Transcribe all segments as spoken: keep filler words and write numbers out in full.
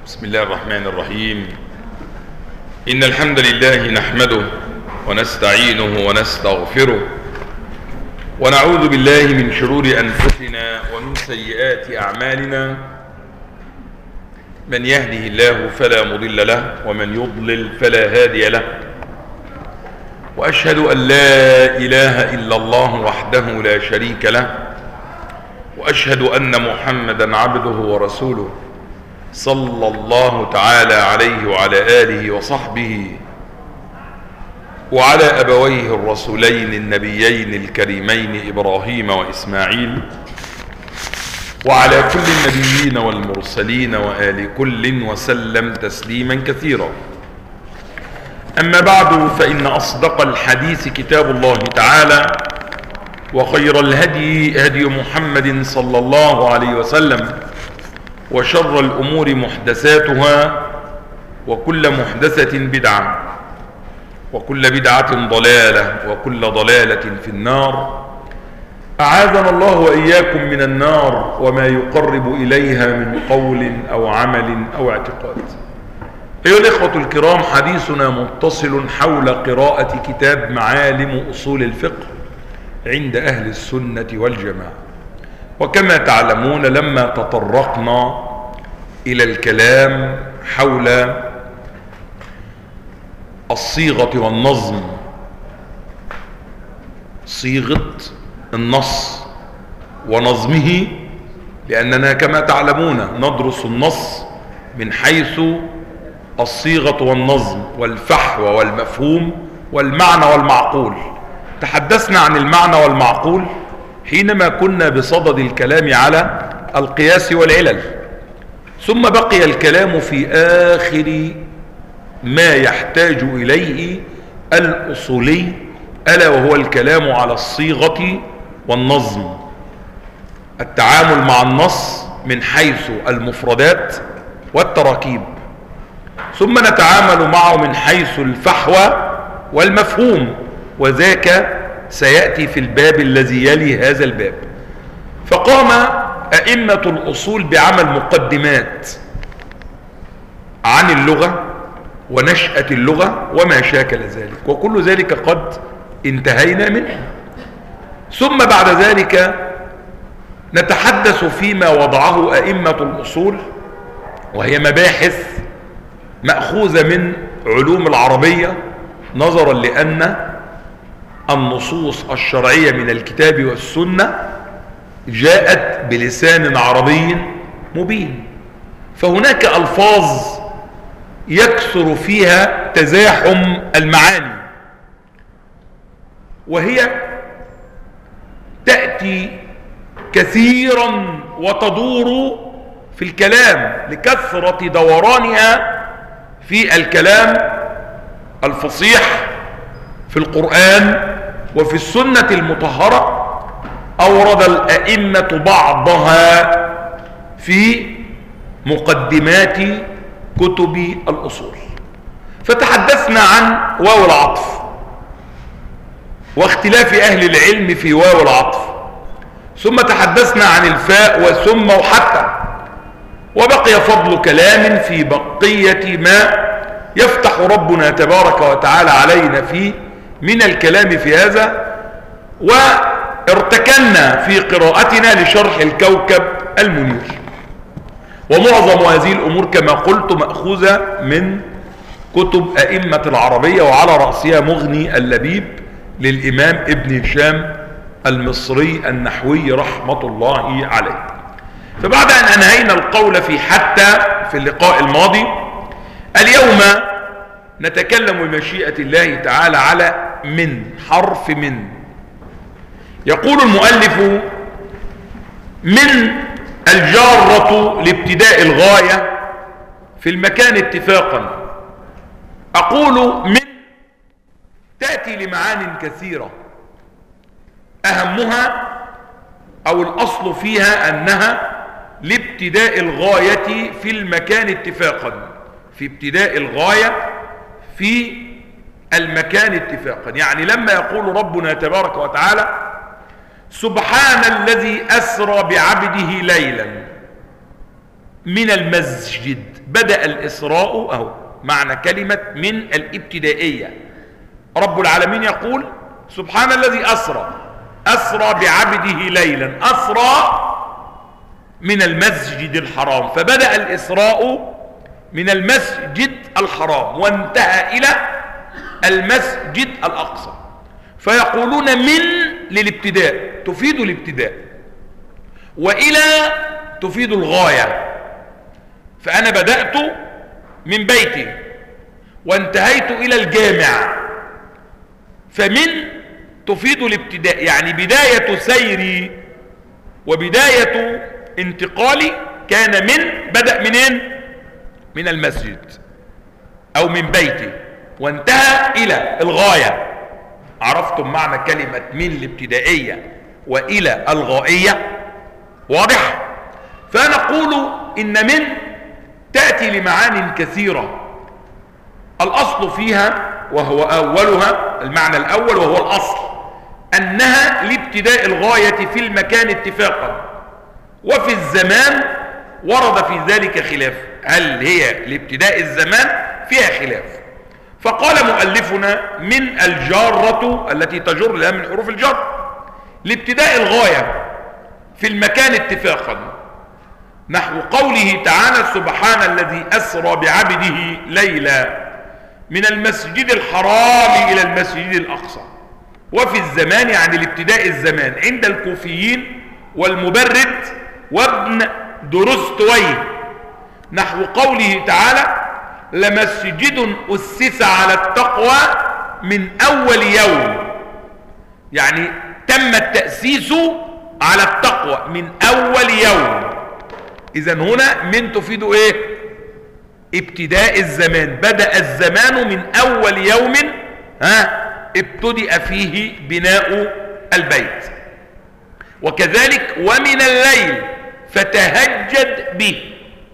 بسم الله الرحمن الرحيم. إن الحمد لله نحمده ونستعينه ونستغفره ونعوذ بالله من شرور أنفسنا ومن سيئات أعمالنا. من يهده الله فلا مضل له ومن يضلل فلا هادي له، وأشهد أن لا إله إلا الله وحده لا شريك له، وأشهد أن محمدا عبده ورسوله صلى الله تعالى عليه وعلى آله وصحبه وعلى أبويه الرسولين النبيين الكريمين إبراهيم وإسماعيل وعلى كل النبيين والمرسلين وآل كل وسلم تسليما كثيرا. أما بعد، فإن أصدق الحديث كتاب الله تعالى، وخير الهدي هدي محمد صلى الله عليه وسلم، وشر الأمور محدثاتها، وكل محدثة بدعة، وكل بدعة ضلالة، وكل ضلالة في النار. أعاذنا الله وإياكم من النار وما يقرب إليها من قول أو عمل أو اعتقاد. أيها الإخوة الكرام، حديثنا متصل حول قراءة كتاب معالم أصول الفقه عند أهل السنة والجماعة. وكما تعلمون، لما تطرقنا إلى الكلام حول الصيغة والنظم، صيغة النص ونظمه، لأننا كما تعلمون ندرس النص من حيث الصيغة والنظم والفحوى والمفهوم والمعنى والمعقول. تحدثنا عن المعنى والمعقول حينما كنا بصدد الكلام على القياس والعلل، ثم بقي الكلام في آخر ما يحتاج إليه الأصولي، ألا وهو الكلام على الصيغة والنظم، التعامل مع النص من حيث المفردات والتراكيب، ثم نتعامل معه من حيث الفحوى والمفهوم، وذاك سيأتي في الباب الذي يلي هذا الباب. فقام أئمة الأصول بعمل مقدمات عن اللغة ونشأة اللغة وما شاكل ذلك، وكل ذلك قد انتهينا منه. ثم بعد ذلك نتحدث فيما وضعه أئمة الأصول، وهي مباحث مأخوذة من علوم العربية، نظرا لأن النصوص الشرعية من الكتاب والسنة جاءت بلسان عربي مبين، فهناك ألفاظ يكثر فيها تزاحم المعاني، وهي تأتي كثيرا وتدور في الكلام لكثرة دورانها في الكلام الفصيح في القرآن وفي السنة المطهرة. أورد الأئمة بعضها في مقدمات كتب الأصول. فتحدثنا عن واو العطف واختلاف أهل العلم في واو العطف، ثم تحدثنا عن الفاء وثم وحتى، وبقي فضل كلام في بقية ما يفتح ربنا تبارك وتعالى علينا فيه من الكلام في هذا. وارتكلنا في قراءتنا لشرح الكوكب المنير، ومعظم هذه الأمور كما قلت مأخوذة من كتب أئمة العربية، وعلى رأسها مغني اللبيب للإمام ابن هشام المصري النحوي رحمة الله عليه. فبعد أن أنهينا القول في حتى في اللقاء الماضي، اليوم نتكلم بمشيئة الله تعالى على من، حرف من. يقول المؤلف: من الجارة لابتداء الغاية في المكان اتفاقا. أقول من تأتي لمعان كثيرة، أهمها أو الأصل فيها أنها لابتداء الغاية في المكان اتفاقا، في ابتداء الغاية في المكان اتفاقا. يعني لما يقول ربنا تبارك وتعالى: سبحان الذي أسرى بعبده ليلا، من المسجد. بدأ الإسراء أهو معنى كلمة من الابتدائية. رب العالمين يقول سبحان الذي أسرى أسرى بعبده ليلا، أسرى من المسجد الحرام، فبدأ الإسراء من المسجد الحرام وانتهى إلى المسجد الأقصى. فيقولون من للابتداء تفيد الابتداء، وإلى تفيد الغاية. فأنا بدأت من بيتي وانتهيت إلى الجامع، فمن تفيد الابتداء، يعني بداية سيري وبداية انتقالي كان من بدأ منين؟ من المسجد أو من بيتي وانتهى إلى الغاية. عرفتم معنى كلمة من الابتدائية وإلى الغائية؟ واضح؟ فنقول إن من تأتي لمعان كثيرة. الأصل فيها وهو أولها المعنى الأول وهو الأصل أنها لابتداء الغاية في المكان اتفاقا، وفي الزمان ورد في ذلك خلاف، هل هي لابتداء الزمان؟ فيها خلاف. فقال مؤلفنا من الجارة التي تجر لها من حروف الجر لابتداء الغاية في المكان اتفاقا، نحو قوله تعالى سبحان الذي أسرى بعبده ليلا من المسجد الحرام إلى المسجد الأقصى. وفي الزمان يعني لابتداء الزمان عند الكوفيين والمبرد وابن درستويه، نحو قوله تعالى لمسجد أسس على التقوى من أول يوم، يعني تم التأسيس على التقوى من أول يوم. إذن هنا من تفيد إيه؟ ابتداء الزمان، بدأ الزمان من أول يوم ها ابتدأ فيه بناء البيت. وكذلك ومن الليل فتهجد به،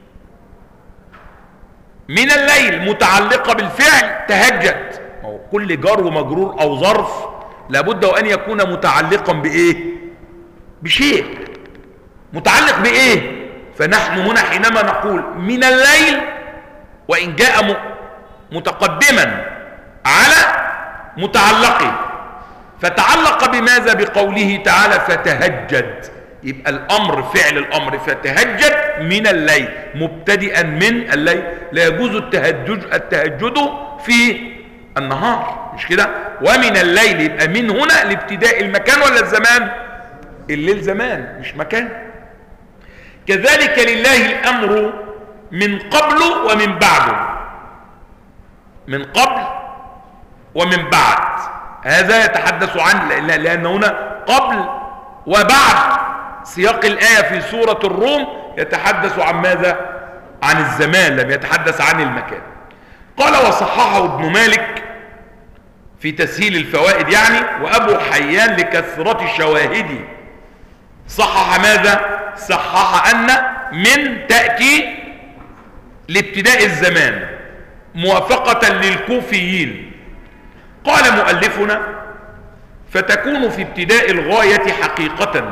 من الليل متعلقة بالفعل تهجد. كل جار ومجرور أو ظرف لابد وأن يكون متعلقا بإيه؟ بشيء متعلق بإيه؟ فنحن هنا حينما نقول من الليل وإن جاء متقدما على متعلقه، فتعلق بماذا؟ بقوله تعالى فتهجد، يبقى الأمر فعل الأمر فتهجد من الليل مبتدئا من الليل. لا يجوز التهجد التهجد في النهار، مش كده؟ ومن الليل يبقى من هنا لابتداء المكان ولا الزمان؟ الليل زمان مش مكان. كذلك لله الأمر من قبل ومن بعد، من قبل ومن بعد، هذا يتحدث عن لأن هنا قبل وبعد. سياق الآية في سورة الروم يتحدث عن ماذا؟ عن الزمان، لم يتحدث عن المكان. قال وصححه ابن مالك في تسهيل الفوائد يعني، وأبو حيان لكثرة الشواهد. صحح ماذا؟ صحح أن من تأتي لابتداء الزمان موافقة للكوفيين. قال مؤلفنا فتكون في ابتداء الغاية حقيقة،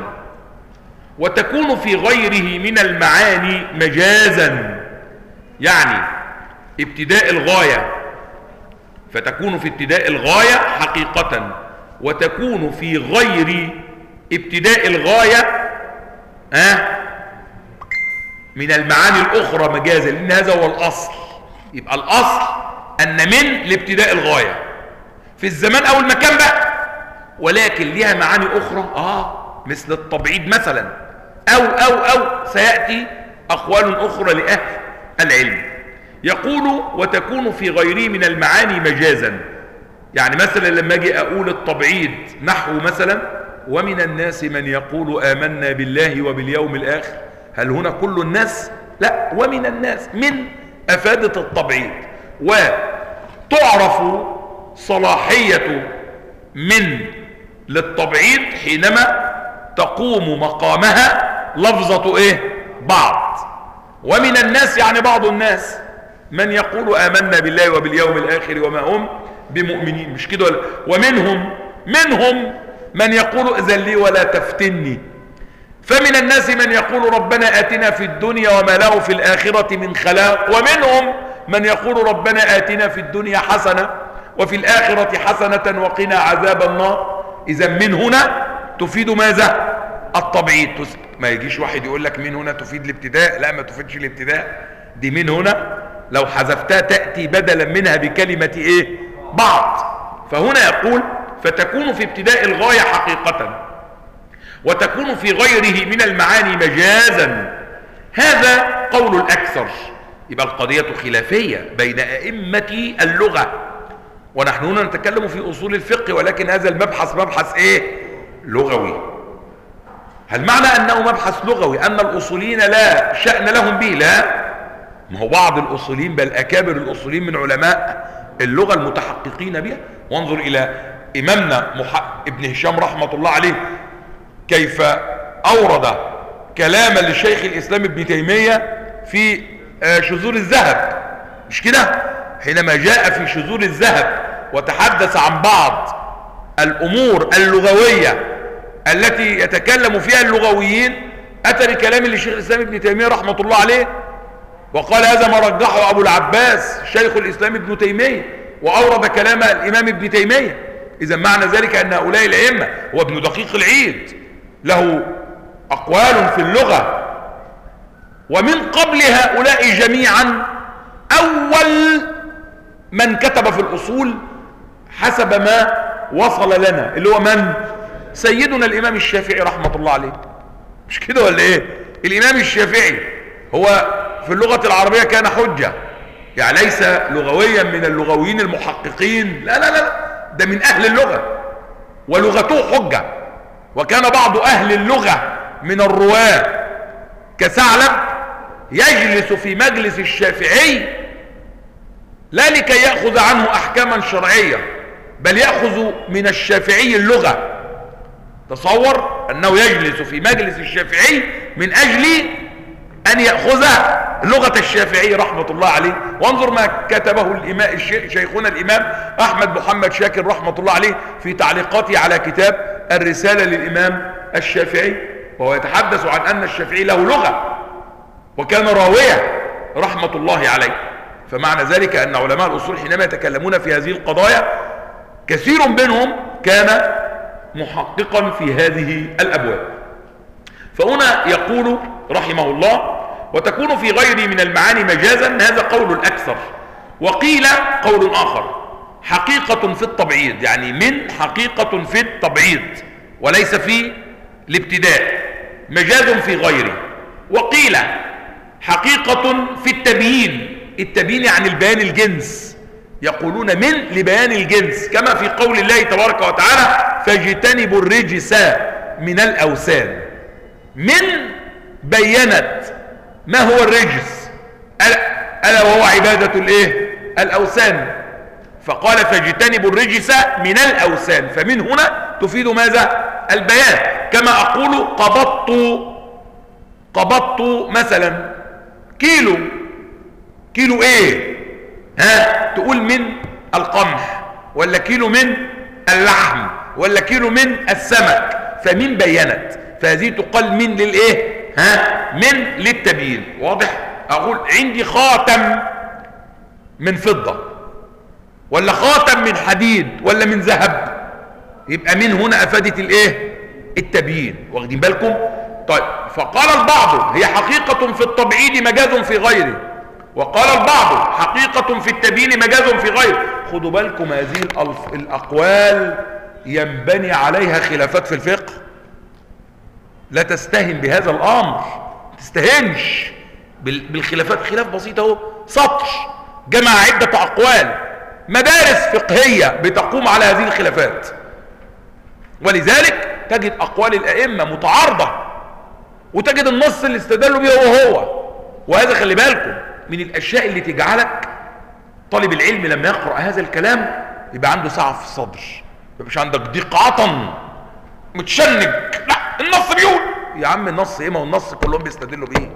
وتكون في غيره من المعاني مجازا. يعني ابتداء الغاية فتكون في ابتداء الغاية حقيقة، وتكون في غير ابتداء الغاية ها من المعاني الأخرى مجازا، لأن هذا هو الأصل. يبقى الأصل أن من لابتداء الغاية في الزمان أو المكان بقى، ولكن لها معاني أخرى آه مثل التبعيد مثلا، أو أو أو سيأتي أقوال أخرى لأهل العلم. يقول وتكون في غيره من المعاني مجازا. يعني مثلا لما أجي أقول التبعيد نحو مثلا ومن الناس من يقول آمنا بالله وباليوم الآخر، هل هنا كل الناس؟ لا، ومن الناس من أفادت التبعيد. وتعرف صلاحية من للتبعيد حينما تقوم مقامها لفظة ايه؟ بعض. ومن الناس يعني بعض الناس من يقول آمنا بالله وباليوم الآخر وما هم بمؤمنين، مش كده؟ ومنهم منهم من يقول إذن لي ولا تفتني. فمن الناس من يقول ربنا آتنا في الدنيا وما له في الآخرة من خلاق، ومنهم من يقول ربنا آتنا في الدنيا حسنة وفي الآخرة حسنة وقنا عذاب النار. إذا من هنا تفيد ماذا؟ التبعيض. ما يجيش واحد يقول لك من هنا تفيد الابتداء، لا ما تفيدش الابتداء، دي من هنا لو حذفتها تأتي بدلا منها بكلمة ايه؟ بعض. فهنا يقول فتكون في ابتداء الغاية حقيقة وتكون في غيره من المعاني مجازا. هذا قول الأكثر. يبقى القضية خلافية بين أئمة اللغة، ونحن هنا نتكلم في أصول الفقه، ولكن هذا المبحث مبحث ايه؟ لغوي. هل معنى أنه مبحث لغوي أن الأصوليين لا شأن لهم به؟ لا، ما هو بعض الأصوليين بل أكابر الأصوليين من علماء اللغة المتحققين بها. وانظر إلى إمامنا ابن هشام رحمة الله عليه كيف أورد كلاما للشيخ الإسلام ابن تيمية في شذور الذهب، مش كده؟ حينما جاء في شذور الذهب وتحدث عن بعض الأمور اللغوية التي يتكلم فيها اللغويين، أتى بكلام للشيخ الإسلام ابن تيمية رحمة الله عليه وقال هذا ما رجحه أبو العباس شيخ الإسلام ابن تيمية، وأورد كلام الإمام ابن تيمية. إذا معنى ذلك أن هؤلاء الأئمة، هو ابن دقيق العيد له أقوال في اللغة، ومن قبل هؤلاء جميعا أول من كتب في الأصول حسب ما وصل لنا اللي هو من؟ سيدنا الإمام الشافعي رحمة الله عليه، مش كده ولا إيه؟ الإمام الشافعي هو في اللغة العربية كان حجة، يعني ليس لغويا من اللغويين المحققين، لا لا لا، ده من أهل اللغة ولغته حجة. وكان بعض أهل اللغة من الرواة كثعلب يجلس في مجلس الشافعي لا لكي يأخذ عنه أحكاما شرعية، بل يأخذ من الشافعي اللغة. تصور أنه يجلس في مجلس الشافعي من أجل أن يأخذ لغة الشافعي رحمة الله عليه. وانظر ما كتبه الإمام شيخنا الإمام أحمد محمد شاكر رحمة الله عليه في تعليقاته على كتاب الرسالة للإمام الشافعي، وهو يتحدث عن أن الشافعي له لغة وكان راوية رحمة الله عليه. فمعنى ذلك أن علماء الأصول حينما يتكلمون في هذه القضايا كثير منهم كان محققا في هذه الأبواب. فهنا يقول رحمه الله وتكون في غيره من المعاني مجازا، هذا قول الأكثر. وقيل قول آخر حقيقة في التبعيض، يعني من حقيقة في التبعيض وليس في الابتداء، مجاز في غيره. وقيل حقيقة في التبيين، التبيين يعني البيان الجنس، يقولون من لبيان الجنس، كما في قول الله تبارك وتعالى فاجتنبوا الرجس من الأوثان. من بينت ما هو الرجس، ألا وهو عبادة الايه؟ الأوثان. فقال فاجتنبوا الرجس من الأوثان، فمن هنا تفيد ماذا؟ البيان. كما أقول قبضت قبضت مثلا كيلو، كيلو ايه؟ ها؟ تقول من القمح، ولا كيلو من اللحم، ولا كيلو من السمك. فمن بينت، فهذه تقال من للايه؟ ها؟ من للتبيين. واضح؟ اقول عندي خاتم من فضة، ولا خاتم من حديد، ولا من ذهب، يبقى من هنا افادت الايه؟ التبيين. واخدين بالكم؟ طيب، فقال البعض هي حقيقة في التبعيد مجاز في غيره، وقال البعض حقيقة في التبيين مجاز في غيره. خدوا بالكم هذه الأقوال ينبني عليها خلافات في الفقه، لا تستهن بهذا الأمر، تستهنش بالخلافات. خلاف بسيط اهو، سطر جمع عدة أقوال، مدارس فقهية بتقوم على هذه الخلافات. ولذلك تجد أقوال الأئمة متعارضة، وتجد النص اللي استدلوا به هو هو. وهذا خلي بالكم من الأشياء اللي تجعلك طالب العلم لما يقرأ هذا الكلام يبقى عنده سعة في الصدر، مش عندك ضيق عطن متشنج. لا، النص بيقول يا عم النص ايه؟ ما هو النص كلهم بيستدلوا بيه،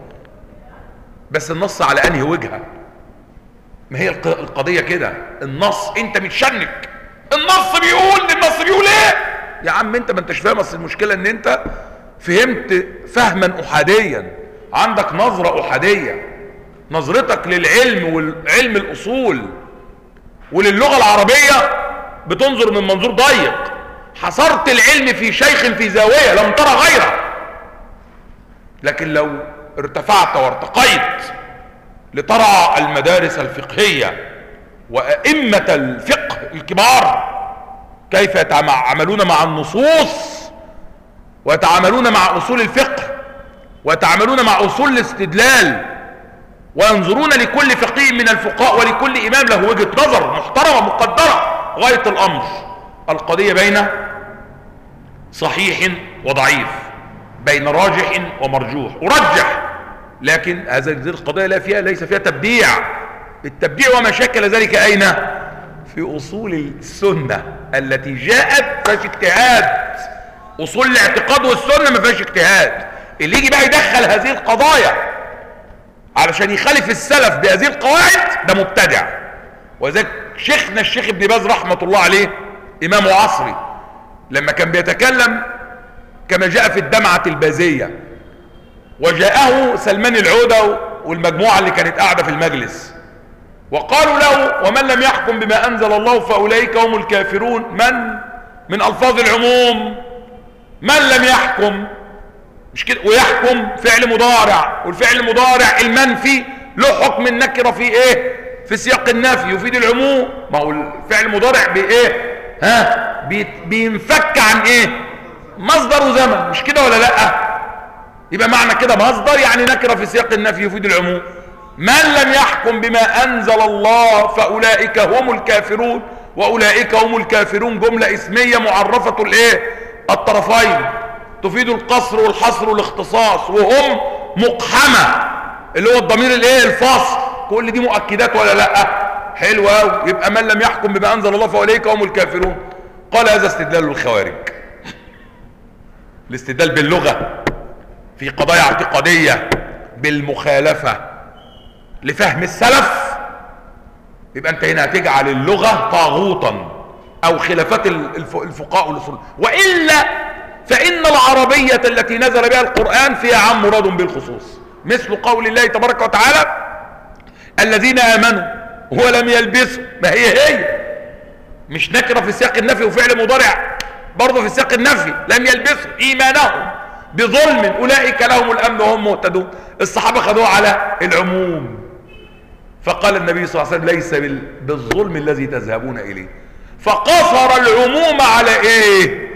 بس النص على انهي وجهة؟ ما هي القضية كده، النص انت متشنج، النص بيقول النص بيقول ايه؟ يا عم انت ما انتش فاهم. اصل المشكلة ان انت فهمت فهما احاديا، عندك نظرة احادية، نظرتك للعلم والعلم الاصول وللغة العربية بتنظر من منظور ضيق، حصرت العلم في شيخ في زاوية لم ترى غيره. لكن لو ارتفعت وارتقيت لترى المدارس الفقهية وأئمة الفقه الكبار كيف يتعاملون مع النصوص ويتعاملون مع أصول الفقه ويتعاملون مع أصول الاستدلال، وينظرون لكل فقيه من الفقهاء ولكل إمام له وجهة نظر محترمة مقدرة غاية الأمر. القضية بين صحيح وضعيف، بين راجح ومرجوح، ورجح، لكن هذه القضية لا فيها ليس فيها تبديع. التبديع وما شكل ذلك أين؟ في أصول السنة التي جاءت فيهاش اجتهاد. أصول الاعتقاد والسنة ما فيهاش اجتهاد. اللي يجي بقى يدخل هذه القضايا علشان يخالف السلف بهذه القواعد ده مبتدع. وذلك شيخنا الشيخ ابن باز رحمة الله عليه إمام عصري لما كان بيتكلم كما جاء في الدمعة البازية، وجاءه سلمان العودة والمجموعة اللي كانت قاعدة في المجلس وقالوا له: ومن لم يحكم بما أنزل الله فأولئك هم الكافرون. من من ألفاظ العموم، من لم يحكم، مش كده؟ ويحكم فعل مضارع، والفعل المضارع المنفي له حكم النكرة في ايه؟ في سياق النفي، يفيد العموم. ما هو الفعل المضارع بايه؟ ها بينفك عن ايه؟ مصدر وزمن، مش كده ولا لا؟ يبقى معنى كده مصدر يعني نكرة في سياق النفي يفيد العموم. من لم يحكم بما انزل الله فاولئك هم الكافرون، واولئك هم الكافرون جملة اسمية معرفة الايه؟ الطرفين، تفيد القصر والحصر والاختصاص، وهم مقحمة اللي هو الضمير الايه؟ الفاصل. كل دي مؤكدات ولا لا؟ حلوة قوي. يبقى من لم يحكم بما انزل الله فاولئك هم الكافرون. قال هذا استدلال الخوارج. الاستدلال باللغة في قضايا اعتقادية بالمخالفة لفهم السلف، يبقى انت هنا هتجعل اللغة طاغوتا او خلافات الفقهاء والاصول. والا فان العربية التي نزل بها القرآن فيها عام مراد بالخصوص، مثل قول الله تبارك وتعالى: الذين امنوا ولم يلبسوا. ما هي هي مش نكرة في سياق النفي وفعل مضارع برضه في سياق النفي، لم يلبسوا ايمانهم بظلم اولئك لهم الامن وهم مهتدون. الصحابة خدوه على العموم، فقال النبي صلى الله عليه وسلم: ليس بالظلم الذي تذهبون اليه. فقصر العموم على ايه؟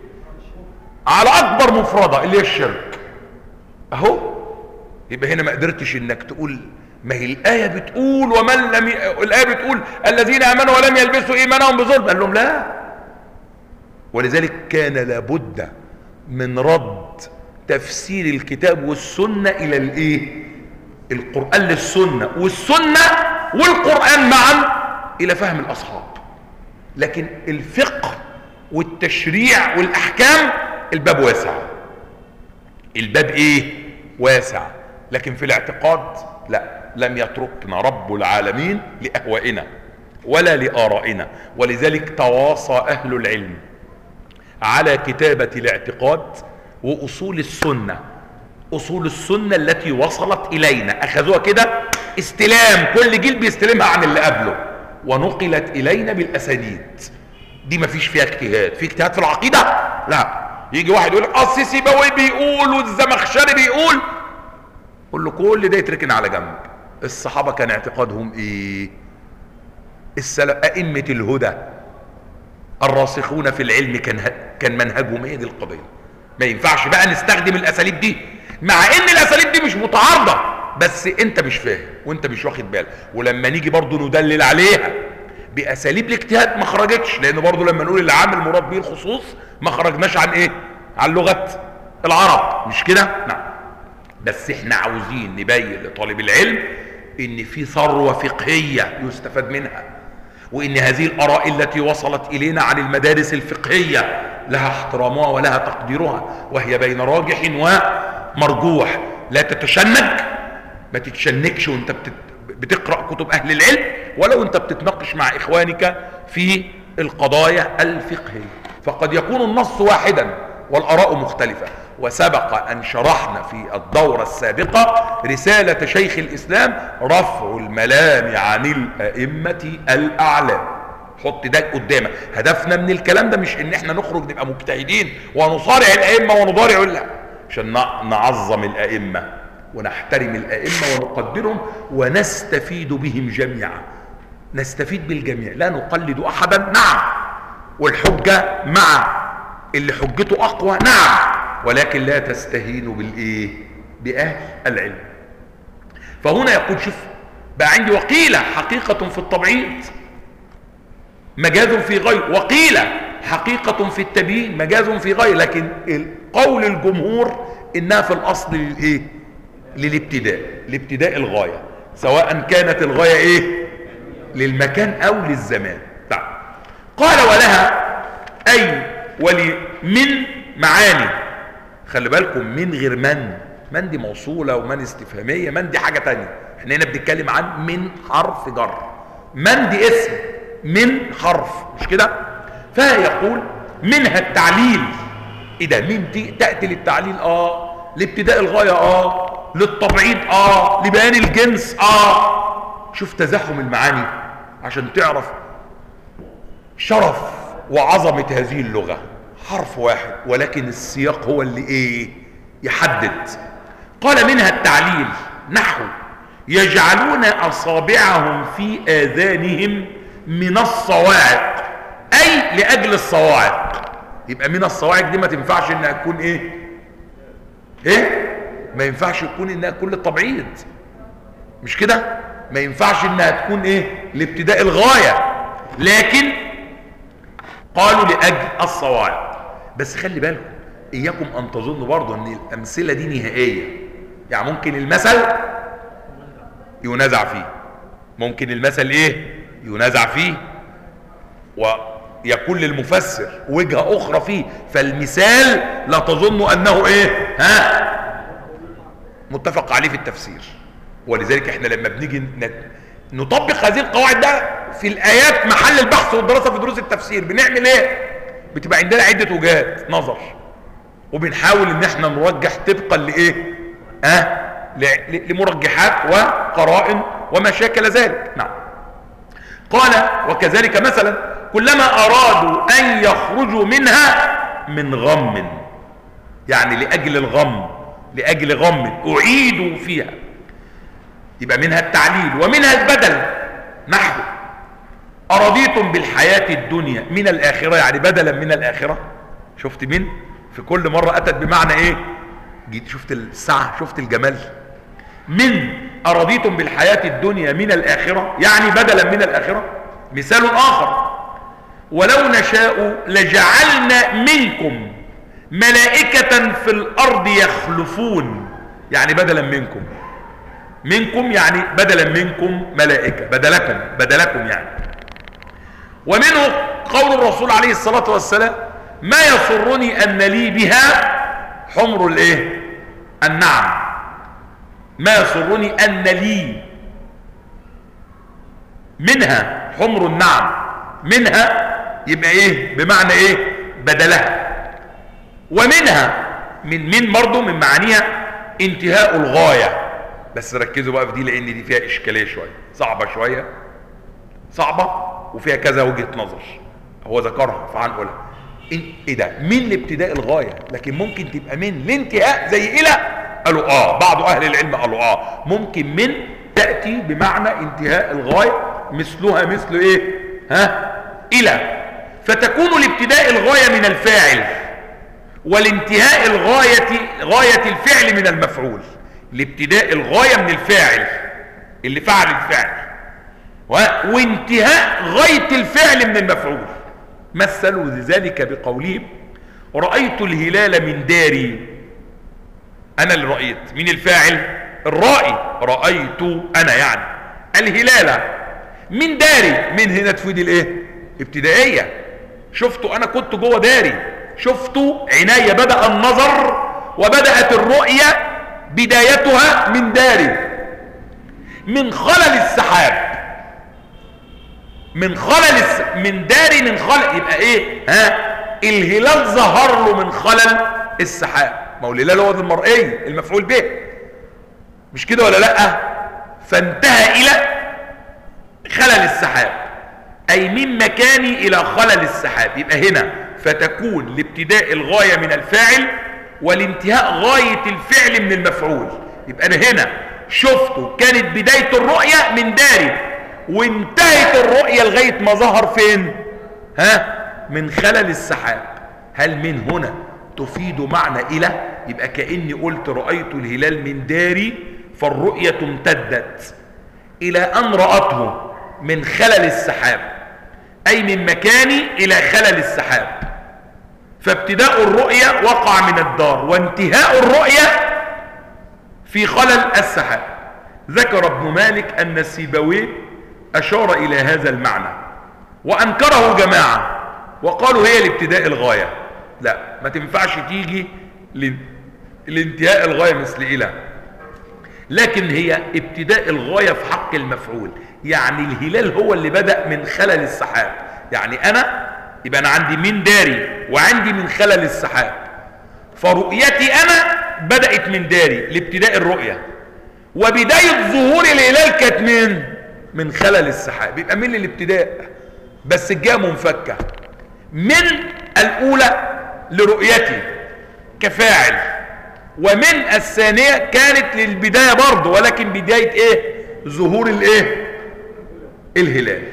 على اكبر مفردة اللي هي الشرك. اهو يبقى هنا ما قدرتش انك تقول ما هي الآية بتقول ومن لم ي... الآية بتقول الذين آمنوا ولم يلبسوا إيمانهم بظلم. قال لهم لا. ولذلك كان لابد من رد تفسير الكتاب والسنة إلى الإيه؟ القرآن للسنة، والسنة والقرآن معا إلى فهم الأصحاب. لكن الفقه والتشريع والأحكام الباب واسع. الباب إيه؟ واسع. لكن في الاعتقاد لا، لم يتركنا رب العالمين لأهوائنا ولا لآرائنا. ولذلك تواصى أهل العلم على كتابة الاعتقاد وأصول السنة. أصول السنة التي وصلت إلينا أخذوها كده استلام، كل جيل بيستلمها عن اللي قبله، ونقلت إلينا بالأسانيد. دي ما فيش فيها اجتهاد. في اجتهاد في العقيدة؟ لا. يجي واحد يقول لك السيسيبوي بيقول والزمخشري بيقول، قول له كل ده يتركن على جنب. الصحابة كان اعتقادهم ايه؟ السلف ائمة الهدى الراسخون في العلم كان كان منهجهم ايه؟ دي القضية. ما ينفعش بقى نستخدم الاساليب دي، مع ان الاساليب دي مش متعارضة، بس انت مش فاهم وانت مش واخد بالك. ولما نيجي برضو ندلل عليها باساليب الاجتهاد ما خرجتش، لان برضو لما نقول العام المراد به الخصوص ما خرجناش عن ايه؟ عن لغة العرب، مش كده؟ نعم. بس احنا عاوزين نبين لطالب العلم ان في ثروة فقهية يستفاد منها، وان هذه الاراء التي وصلت الينا عن المدارس الفقهية لها احترامها ولها تقديرها، وهي بين راجح ومرجوح. لا تتشنج، ما تتشنكش وانت بتقرأ كتب اهل العلم، ولو انت بتتناقش مع اخوانك في القضايا الفقهية. فقد يكون النص واحدا والآراء مختلفة، وسبق أن شرحنا في الدورة السابقة رسالة شيخ الإسلام رفع الملام عن الأئمة الأعلام. حط ده قدامك. هدفنا من الكلام ده مش ان احنا نخرج نبقى مجتهدين ونصارع الأئمة ونضارع، لا، عشان نعظم الأئمة ونحترم الأئمة ونقدرهم ونستفيد بهم جميعا. نستفيد بالجميع، لا نقلد أحدا، نعم، والحجة مع اللي حجته أقوى، نعم، ولكن لا تستهينوا بالإيه؟ بأهل العلم. فهنا يقول شوف بقى عندي وقيل حقيقة في التبعيض مجاز في غير، وقيل حقيقة في التبيين مجاز في غير، لكن قول الجمهور إنها في الأصل للإيه؟ للابتداء، لابتداء الغاية، سواء كانت الغاية إيه؟ للمكان أو للزمان. طيب. قال ولها أي ولمن معاني. خلي بالكم من غير من، من دي موصولة ومن استفهامية، من دي حاجة تانية. احنا هنا بنتكلم عن من حرف جر، من دي اسم، من حرف، مش كده؟ فيقول منها التعليل. ايه ده؟ من دي تأتي للتعليل، اه، لابتداء الغاية، اه، للتبعيض، اه، لبيان الجنس، اه. شوف تزاحم المعاني عشان تعرف شرف وعظمة هذه اللغة. حرف واحد ولكن السياق هو اللي ايه؟ يحدد. قال منها التعليل نحو يجعلون اصابعهم في اذانهم من الصواعق، اي لاجل الصواعق. يبقى من الصواعق دي ما تنفعش انها تكون ايه؟ ايه؟ ما ينفعش تكون انها كل التبعيض، مش كده؟ ما ينفعش انها تكون ايه؟ لابتداء الغاية، لكن قالوا لاجل الصواعق. بس خلي بالكم اياكم ان تظنوا برضه ان الامثله دي نهائيه. يعني ممكن المثل ينازع فيه، ممكن المثل ايه؟ ينازع فيه، ويكون للمفسر وجهه اخرى فيه. فالمثال لا تظنوا انه ايه؟ ها؟ متفق عليه في التفسير. ولذلك احنا لما بنيجي نطبق هذه القواعد ده في الايات محل البحث والدراسه في دروس التفسير، بنعمل ايه؟ بتبقى عندنا عده وجهات نظر، وبنحاول ان احنا نرجح طبقا لايه؟ اه لمرجحات وقرائن وما شاكل ذلك. نعم. قال وكذلك مثلا كلما ارادوا ان يخرجوا منها من غم، يعني لاجل الغم، لاجل غم اعيدوا فيها. يبقى منها التعليل ومنها البدل نحو أرضيتم بالحياة الدنيا من الآخرة، يعني بدلا من الآخرة. شفت من في كل مرة أتت بمعنى إيه؟ جيت شفت السعة، شفت الجمال. من أرضيتم بالحياة الدنيا من الآخرة، يعني بدلا من الآخرة. مثال آخر ولو نشاء لجعلنا منكم ملائكة في الأرض يخلفون، يعني بدلا منكم. منكم يعني بدلا منكم ملائكة، بدلكم بدلكم يعني. ومنه قول الرسول عليه الصلاة والسلام ما يسرني أن لي بها حمر الايه؟ النعم. ما يسرني أن لي منها حمر النعم. منها يبقى ايه؟ بمعنى ايه؟ بدلها. ومنها من من برضه من معانيها انتهاء الغاية. بس ركزوا بقى في دي لان دي فيها اشكاليه شويه، صعبه شويه، صعبه وفيها كذا وجهه نظر، هو ذكرها فهنقولها. ايه ده؟ من لابتداء الغايه، لكن ممكن تبقى من لانتهاء زي الى. قالوا اه، بعض اهل العلم قالوا اه ممكن من تاتي بمعنى انتهاء الغايه، مثلها مثل ايه؟ ها؟ الى. فتكون لابتداء الغايه من الفاعل، والانتهاء الغايه غايه الفعل من المفعول. لابتداء الغاية من الفاعل اللي فعل الفعل، وانتهاء غاية الفعل من المفعول. مثلوا ذلك بقولهم رأيت الهلال من داري. أنا اللي رأيت، مين الفاعل؟ الرائي. رأيت أنا يعني الهلال من داري. من هنا تفيد الايه؟ ابتدائية. شفتوا أنا كنت جوه داري، شفتوا عناية، بدأ النظر وبدأت الرؤية بدايتها من داري. من خلل السحاب، من خلل الس... من داري من خلل، يبقى ايه؟ ها؟ الهلال ظهر له من خلل السحاب. ما هو الهلال هو المرئي المفعول به، مش كده ولا لا؟ فانتهى الى خلل السحاب، اي من مكاني الى خلل السحاب. يبقى هنا فتكون لابتداء الغاية من الفاعل والانتهاء غاية الفعل من المفعول. يبقى انا هنا شفته كانت بداية الرؤية من داري، وانتهت الرؤية لغاية ما ظهر فين؟ ها؟ من خلل السحاب. هل من هنا تفيد معنى إلى؟ يبقى كأني قلت رأيت الهلال من داري، فالرؤية امتدت إلى أن رأته من خلل السحاب، أي من مكاني إلى خلل السحاب. فابتداء الرؤية وقع من الدار، وانتهاء الرؤية في خلل السحاب. ذكر ابن مالك أن سيبويه أشار إلى هذا المعنى وأنكره جماعة وقالوا هي لابتداء الغاية. لا، ما تنفعش تيجي لانتهاء الغاية مثل إلى، لكن هي ابتداء الغاية في حق المفعول. يعني الهلال هو اللي بدأ من خلل السحاب، يعني أنا يبقى أنا عندي من داري وعندي من خلل السحاب، فرؤيتي أنا بدأت من داري لابتداء الرؤية، وبداية ظهور الهلال كانت من من خلل السحاب. يبقى من الابتداء بس الجاء منفكة من الأولى لرؤيتي كفاعل، ومن الثانية كانت للبداية برضه، ولكن بداية ايه؟ ظهور الايه؟ الهلال.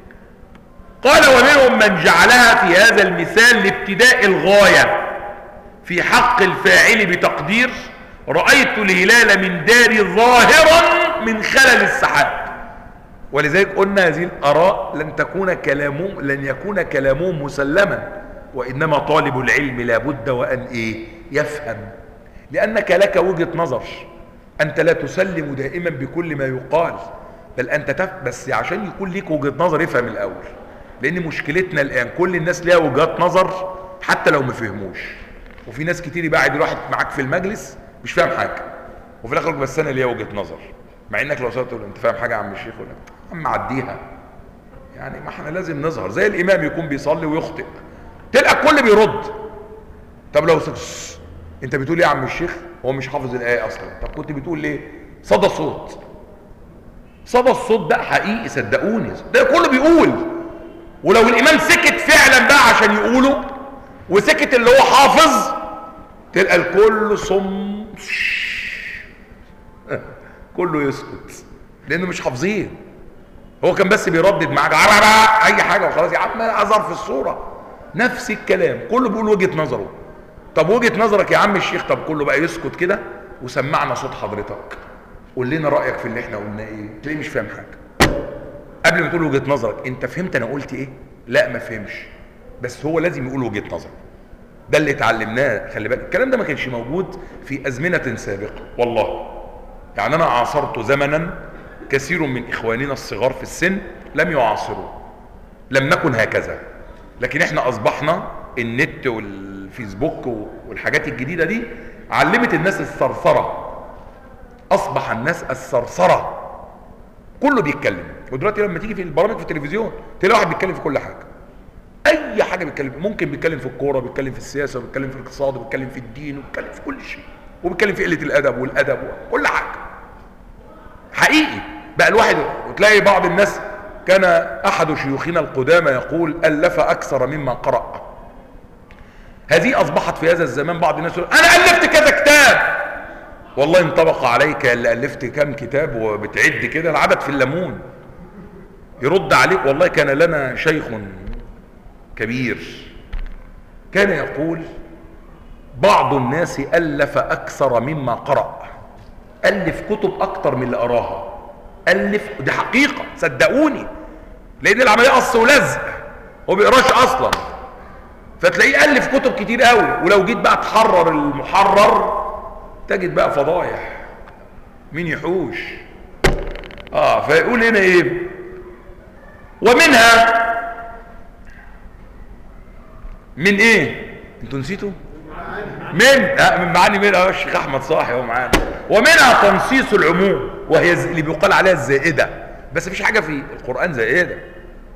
قال ومنهم من جعلها في هذا المثال لابتداء الغاية في حق الفاعل بتقدير رأيت الهلال من داري ظاهرا من خلل السحاب. ولذلك قلنا هذه الآراء لن تكون كلامهم لن يكون كلامهم مسلما، وإنما طالب العلم لابد وأن إيه؟ يفهم، لأنك لك وجهة نظر، أنت لا تسلم دائما بكل ما يقال، بل أنت تف... بس عشان يكون ليك وجهة نظر افهم الأول، لأن مشكلتنا الآن كل الناس لها وجهات نظر حتى لو ما فهموش. وفي ناس كتير يبقى يروح معاك في المجلس مش فاهم حاجة، وفي الآخر بس أنا ليا وجهة نظر، مع إنك لو سألت له أنت فاهم حاجة يا عم الشيخ؟ ولا عم عديها، يعني ما احنا لازم نظهر زي الإمام يكون بيصلي ويخطئ تلقى الكل بيرد. طب لو سكس انت بتقول ايه يا عم الشيخ؟ هو مش حافظ الآية أصلا. طب كنت بتقول ليه؟ صدى صوت. صدى الصوت ده حقيقي صدقوني، ده كله بيقول، ولو الإمام سكت فعلا بقى عشان يقوله وسكت اللي هو حافظ تلقى الكل صم كله يسكت لأنه مش حافظين. هو كان بس بيردد معاك أي حاجة وخلاص، يا عم أظهر في الصورة نفس الكلام، كله بيقول وجهة نظره. طب وجهة نظرك يا عم الشيخ؟ طب كله بقى يسكت كده وسمعنا صوت حضرتك، قول لنا رأيك في اللي احنا قلنا ايه. تلاقيه مش فاهم حاجة. قبل ما تقول وجهة نظرك انت فهمت انا قلت ايه؟ لا ما فهمش، بس هو لازم يقول وجهة نظر. ده اللي اتعلمناه. خلي بالك الكلام ده ما كانش موجود في أزمنة سابقة والله. يعني انا عاصرت زمنا كثير من اخواننا الصغار في السن لم يعاصروا، لم نكن هكذا، لكن احنا اصبحنا النت والفيسبوك والحاجات الجديدة دي علمت الناس الثرثرة. اصبح الناس الثرثرة كله بيتكلم. ودلوقتي لما تيجي في البرامج في التلفزيون تلاقي واحد بيتكلم في كل حاجة، اي حاجة بيتكلم. ممكن بيتكلم في الكورة، بيتكلم في السياسة، وبيتكلم في الاقتصاد، وبيتكلم في الدين، وبيتكلم في كل شيء، وبيتكلم في قلة الادب والادب وكل حاجة حقيقي بقى الواحد. وتلاقي بعض الناس، كان احد شيوخنا القدامى يقول الف اكثر مما قرأ. هذه اصبحت في هذا الزمان بعض الناس يقول انا الفت كذا كتاب. والله انطبق عليك اللي الفت كم كتاب وبتعد كده العدد في الليمون. يرد عليك والله كان لنا شيخ كبير كان يقول بعض الناس الف اكثر مما قرأ. الف كتب اكتر من اللي اراها، الف. دي حقيقة صدقوني، لان العملية قص ولزق، هو بيقراش اصلا، فتلاقيه الف كتب كتير قوي. ولو جيت بقى تحرر المحرر تجد بقى فضايح، مين يحوش؟ اه فيقول هنا ايه؟ ومنها من ايه؟ انتوا نسيتوا؟ من آه من معاني من اه الشيخ احمد صاحي هو معانا. ومنها تنصيص العموم، وهي اللي بيقال عليها الزائده، بس مفيش حاجه في القران زائده.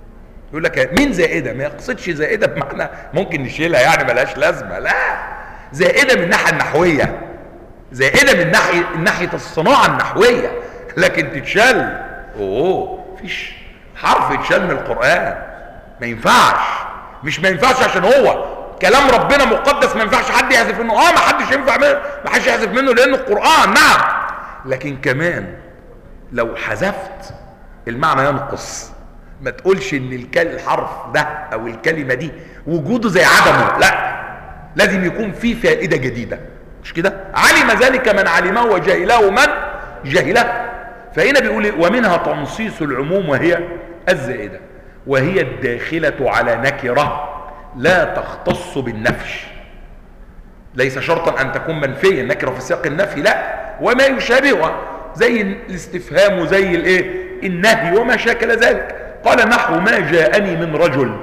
يقول لك من زائده، ما يقصدش زائده بمعنى ممكن نشيلها يعني ملهاش لازمه، لا، زائدة من الناحية النحوية، زائدة من ناحية ناحية الصناعة النحوية، لكن تتشال اوه مفيش حرف يتشال من القرآن، ما ينفعش. مش ما ينفعش عشان هو كلام ربنا مقدس ما ينفعش حد يحذف منه، اه ما حدش ينفع منه، ما حدش يحذف منه لانه القرآن، نعم، لكن كمان لو حذفت المعنى ينقص. ما تقولش ان الحرف ده او الكلمة دي وجوده زي عدمه، لا، لازم يكون فيه فائدة جديدة، مش كده؟ علم ذلك من علمه وجهله من جهله. فهنا بيقول ومنها تنصيص العموم وهي الزائدة، وهي الداخلة على نكرة لا تختص بالنفي. ليس شرطا ان تكون منفية، النكرة في سياق النفي لا، وما يشابهها زي الاستفهام وزي الايه النهي وما شاكل ذلك. قال نحو ما جاءني من رجل.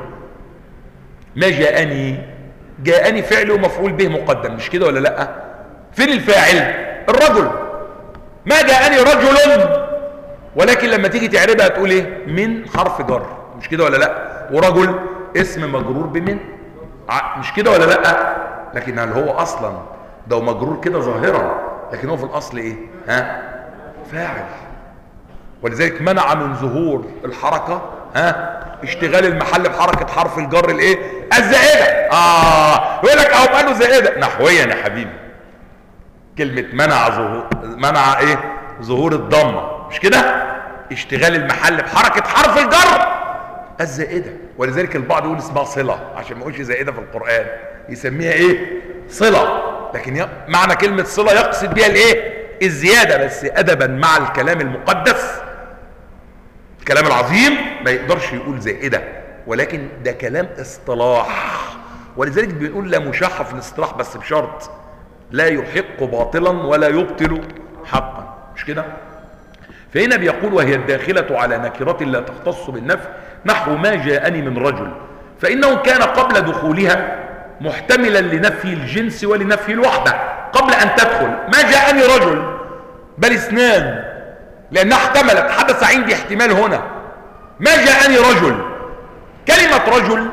ما جاءني، جاءني فعل ومفعول به مقدم، مش كده ولا لا؟ فين الفاعل؟ الرجل. ما جاءني رجل، ولكن لما تيجي تعربها تقول ايه؟ من حرف جر، مش كده ولا لا؟ ورجل اسم مجرور بمن، مش كده ولا لا؟ لكن هل هو اصلا ده مجرور كده ظاهرا، لكن هو في الاصل ايه؟ ها؟ فاعل. ولذلك منع من ظهور الحركة ها اشتغال المحل بحركة حرف الجر الايه؟ الزائدة. اه يقول لك اهو قالوا زائدة نحويا يا حبيبي. كلمة منع ظهور، منع ايه؟ ظهور الضمة، مش كده؟ اشتغال المحل بحركة حرف الجر الزائدة. ولذلك البعض يقول اسمها صلة عشان ما يقولش زائدة في القرآن، يسميها ايه؟ صلة. لكن معنى كلمة صلة يقصد بها الايه؟ الزيادة، بس أدبا مع الكلام المقدس الكلام العظيم ما يقدرش يقول زائدة، ولكن ده كلام اصطلاح. ولذلك بنقول لا مشاحة في الاصطلاح، بس بشرط لا يحق باطلا ولا يبطل حقا، مش كده؟ فهنا بيقول وهي الداخلة على نكرة لا تختص بالنفي نحو ما جاءني من رجل، فإنه كان قبل دخولها محتملا لنفي الجنس ولنفي الوحدة قبل أن تدخل. ما جاءني رجل بل اثنان، لأنها احتملت، حدث عندي احتمال هنا. ما جاءني رجل، كلمة رجل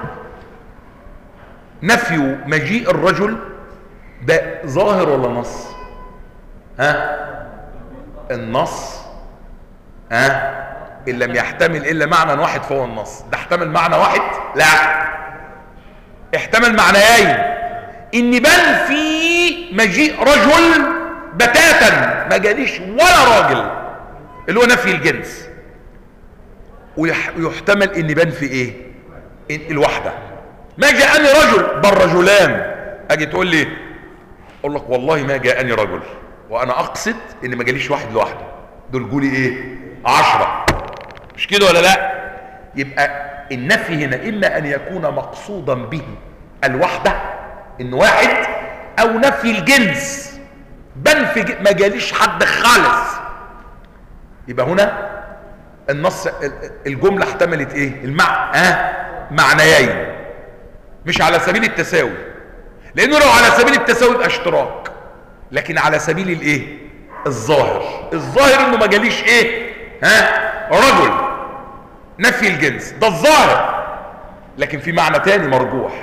نفي مجيء الرجل ده ظاهر ولا نص؟ ها؟ النص ها؟ إن لم يحتمل إلا معنى واحد فهو النص. ده احتمل معنى واحد؟ لا، احتمل معنيين. إن بنفي مجيء رجل بتاتا، ما جاليش ولا راجل، اللي هو نفي الجنس. ويحتمل إن بنفي إيه؟ إن الوحدة. ما جاءني رجل بل رجلان. أجي تقول لي، أقول لك والله ما جاءني رجل، وأنا أقصد إن ما جاليش واحد لوحده، دول جولي إيه؟ عشرة، مش كده ولا لا؟ يبقى النفي هنا إما أن يكون مقصودا به الوحدة إن واحد، أو نفي الجنس بنفي ما جاليش حد خالص. يبقى هنا النص الجملة احتملت إيه؟ المعنى آه معنيين، مش على سبيل التساوي، لأنه لو على سبيل التساوي يبقى اشتراك، لكن على سبيل الإيه؟ الظاهر. الظاهر إنه ما جاليش إيه؟ ها؟ رجل، نفي الجنس، ده الظاهر، لكن في معنى تاني مرجوح.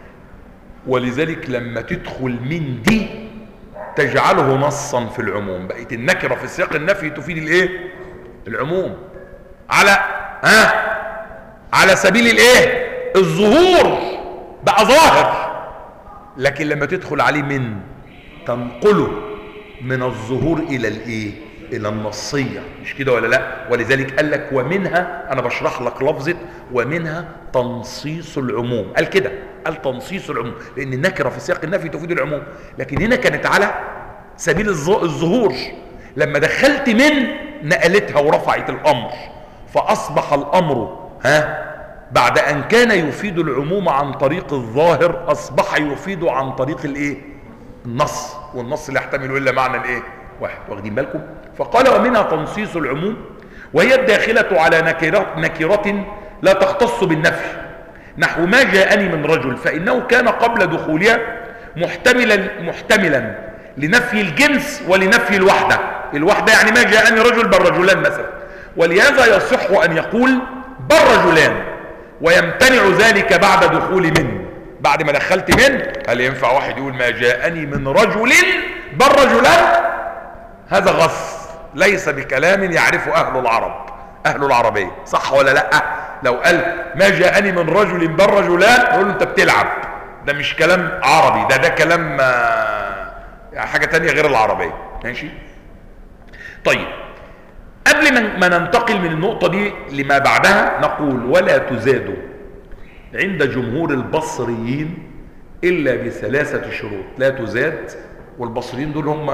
ولذلك لما تدخل من دي تجعله نصا في العموم، بقت النكرة في سياق النفي تفيد الايه؟ العموم، على ها على سبيل الايه؟ الظهور، بقى ظاهر. لكن لما تدخل عليه من تنقله من الظهور الى الايه؟ الى النصية، مش كده ولا لا؟ ولذلك قال لك ومنها، انا بشرح لك لفظة ومنها تنصيص العموم. قال كده، قال تنصيص العموم، لان النكرة في سياق النفي تفيد العموم، لكن هنا كانت على سبيل الظهور. لما دخلت من نقلتها ورفعت الامر، فاصبح الامر ها بعد ان كان يفيد العموم عن طريق الظاهر اصبح يفيد عن طريق الايه؟ النص. والنص لا يحتمل الا معنى الايه؟ واحد. واخدين بالكم؟ فقال ومنها تنصيص العموم وهي الداخلة على نكرة, نكرة لا تختص بالنفي نحو ما جاءني من رجل، فإنه كان قبل دخولها محتملا محتملا لنفي الجنس ولنفي الوحدة. الوحدة يعني ما جاءني رجل بل رجلان مثلا، ولهذا يصح أن يقول بل رجلان، ويمتنع ذلك بعد دخول من. بعد ما دخلت من، هل ينفع واحد يقول ما جاءني من رجل بل رجلان؟ هذا غص، ليس بكلام يعرفه اهل العرب، اهل العربية، صح ولا لا؟ لو قال ما جاءني من رجل بل رجلان نقول له انت بتلعب، ده مش كلام عربي، ده ده كلام يعني حاجة تانية غير العربية. ماشي؟ طيب، قبل ما ننتقل من النقطة دي لما بعدها نقول ولا تزاد عند جمهور البصريين إلا بثلاثة شروط. لا تزاد، والبصريين دول هم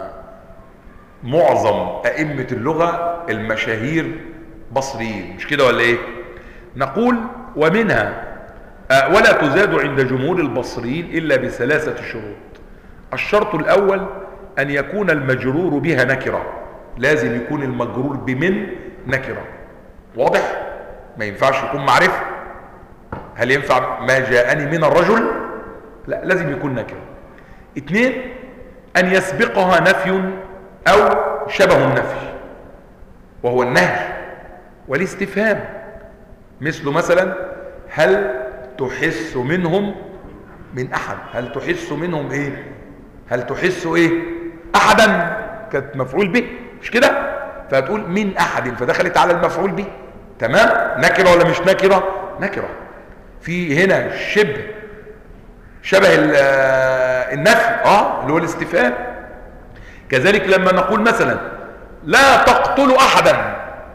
معظم أئمة اللغة المشاهير بصريين، مش كده ولا إيه؟ نقول ومنها آه ولا تزاد عند جمهور البصريين إلا بثلاثة شروط. الشرط الأول أن يكون المجرور بها نكرة، لازم يكون المجرور بمن نكرة. واضح؟ ما ينفعش يكون معرفة. هل ينفع ما جاءني من الرجل؟ لا، لازم يكون نكرة. اثنين، أن يسبقها نفي أو شبه النفي، وهو النهي والاستفهام، مثل مثلا هل تحس منهم من أحد؟ هل تحس منهم إيه؟ هل تحس إيه؟ أحدا، كانت مفعول به، مش كده؟ فهتقول من أحد، فدخلت على المفعول به. تمام؟ نكرة ولا مش نكرة؟ نكرة. في هنا شبه شبه النفي، اه اللي هو الاستفهام. كذلك لما نقول مثلا لا تقتلوا احدا،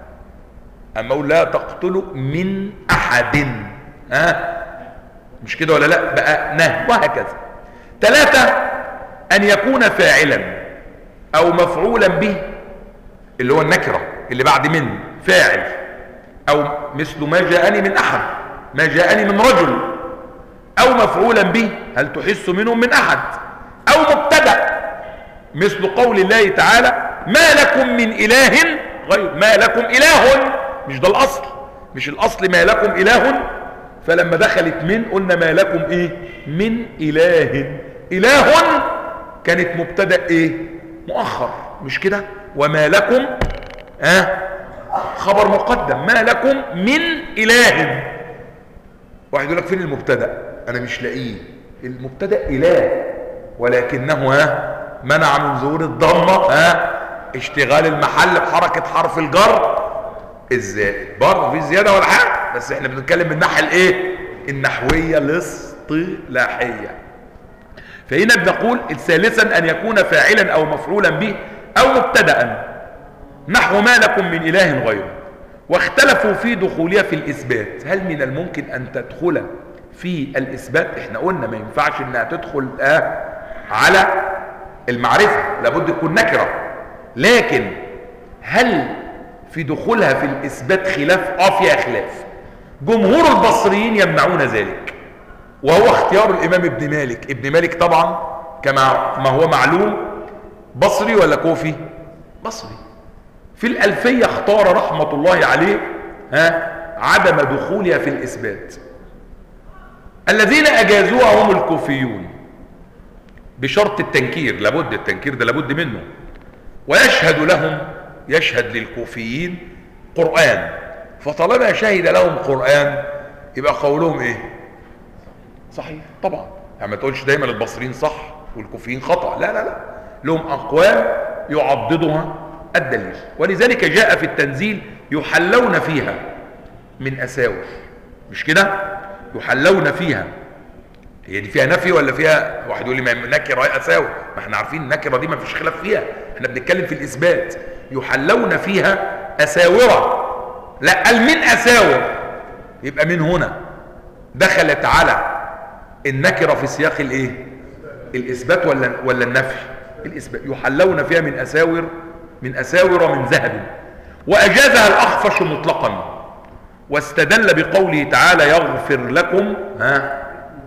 اما اقول لا تقتلوا من احد، ها آه؟ مش كده ولا لا؟ بقى نهي، وهكذا. ثلاثة، ان يكون فاعلا او مفعولا به، اللي هو النكرة اللي بعد من فاعل، او مثل ما جاءني من احد، ما جاءني من رجل، او مفعولا به هل تحس منهم من احد، او مبتدأ مثل قول الله تعالى ما لكم من اله غير، ما لكم اله، مش ده الاصل، مش الاصل ما لكم اله، فلما دخلت من قلنا ما لكم ايه؟ من اله. اله كانت مبتدأ ايه؟ مؤخر، مش كده؟ وما لكم آه خبر مقدم، ما لكم من اله. واحد يقول لك فين المبتدأ؟ انا مش لاقيه. المبتدأ اله، ولكنه ها منع من ظهور الضمه ها اشتغال المحل بحركه حرف الجر الزائد. برضه مفيش زياده ولا حاجه، بس احنا بنتكلم من الناحيه الايه؟ النحويه الاصطلاحيه. فهنا بنقول ثالثا ان يكون فاعلا او مفعولا به او مبتدأ، نحو ما لكم من اله غيره. واختلفوا في دخولها في الاثبات، هل من الممكن ان تدخل في الاثبات؟ احنا قلنا ما ينفعش انها تدخل آه على المعرفة، لابد تكون نكرة. لكن هل في دخولها في الاثبات خلاف؟ اه فيها خلاف. جمهور البصريين يمنعون ذلك، وهو اختيار الامام ابن مالك. ابن مالك طبعا كما ما هو معلوم بصري ولا كوفي؟ بصري. في الألفية اختار رحمة الله عليه ها عدم دخولها في الإثبات. الذين أجازوها هم الكوفيون بشرط التنكير، لابد التنكير ده لابد منه. ويشهد لهم، يشهد للكوفيين قرآن، فطالما شهد لهم قرآن يبقى قولهم ايه؟ صحيح طبعا. يعني ما تقولش دايما البصريين صح والكوفيين خطأ، لا لا لا، لهم أقوال يعضدها الدليل. ولذلك جاء في التنزيل يحلون فيها من أساور، مش كده؟ يحلون فيها، هي دي فيها نفي ولا فيها؟ واحد يقول لي ما نكره أساور، ما احنا عارفين النكره دي ما فيش خلاف فيها، احنا بنتكلم في الإثبات. يحلون فيها أساورة، لا قال من أساور، يبقى من هنا دخلت على النكره في سياق الايه؟ الإثبات ولا ولا النفي؟ الإثبات. يحلون فيها من أساور، من أساور من ذهب. وأجازها الأخفش مطلقا، واستدل بقوله تعالى يغفر لكم ها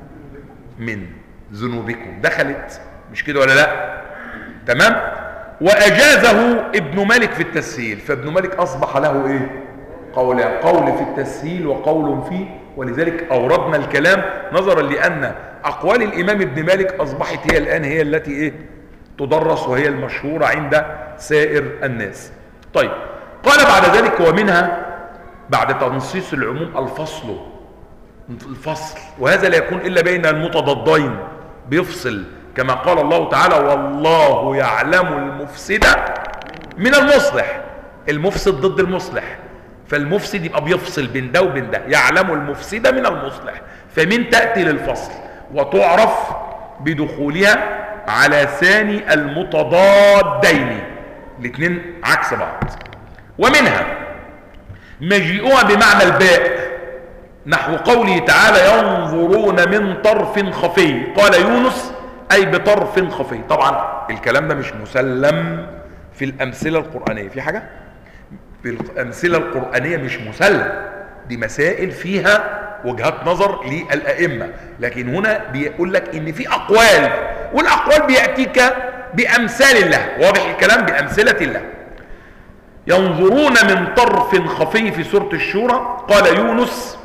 من ذنوبكم، دخلت، مش كده ولا لا؟ تمام. وأجازه ابن مالك في التسهيل، فابن مالك أصبح له ايه؟ قولان، قول في التسهيل وقول فيه. ولذلك أوردنا الكلام نظرا لأن أقوال الإمام ابن مالك أصبحت هي الآن هي التي ايه؟ تدرس، وهي المشهورة عند سائر الناس. طيب، قال بعد ذلك ومنها بعد تنصيص العموم الفصل الفصل، وهذا لا يكون إلا بين المتضادين، بيفصل كما قال الله تعالى والله يعلم المفسد من المصلح. المفسد ضد المصلح، فالمفسد يبقى بيفصل بين ده وبين ده، يعلم المفسد من المصلح، فمن تأتي للفصل وتعرف بدخولها على ثاني المتضادين، الاثنين عكس بعض. ومنها مجيئها بمعنى الباء، نحو قوله تعالى ينظرون من طرف خفي، قال يونس أي بطرف خفي. طبعا الكلام ده مش مسلم في الأمثلة القرآنية، في حاجة في الأمثلة القرآنية مش مسلم، دي مسائل فيها وجهات نظر للأئمة، لكن هنا بيقول لك إن في أقوال، والأقوال بيأتيك بأمثال الله، واضح الكلام، بأمثلة الله. ينظرون من طرف خفي في سورة الشورى، قال يونس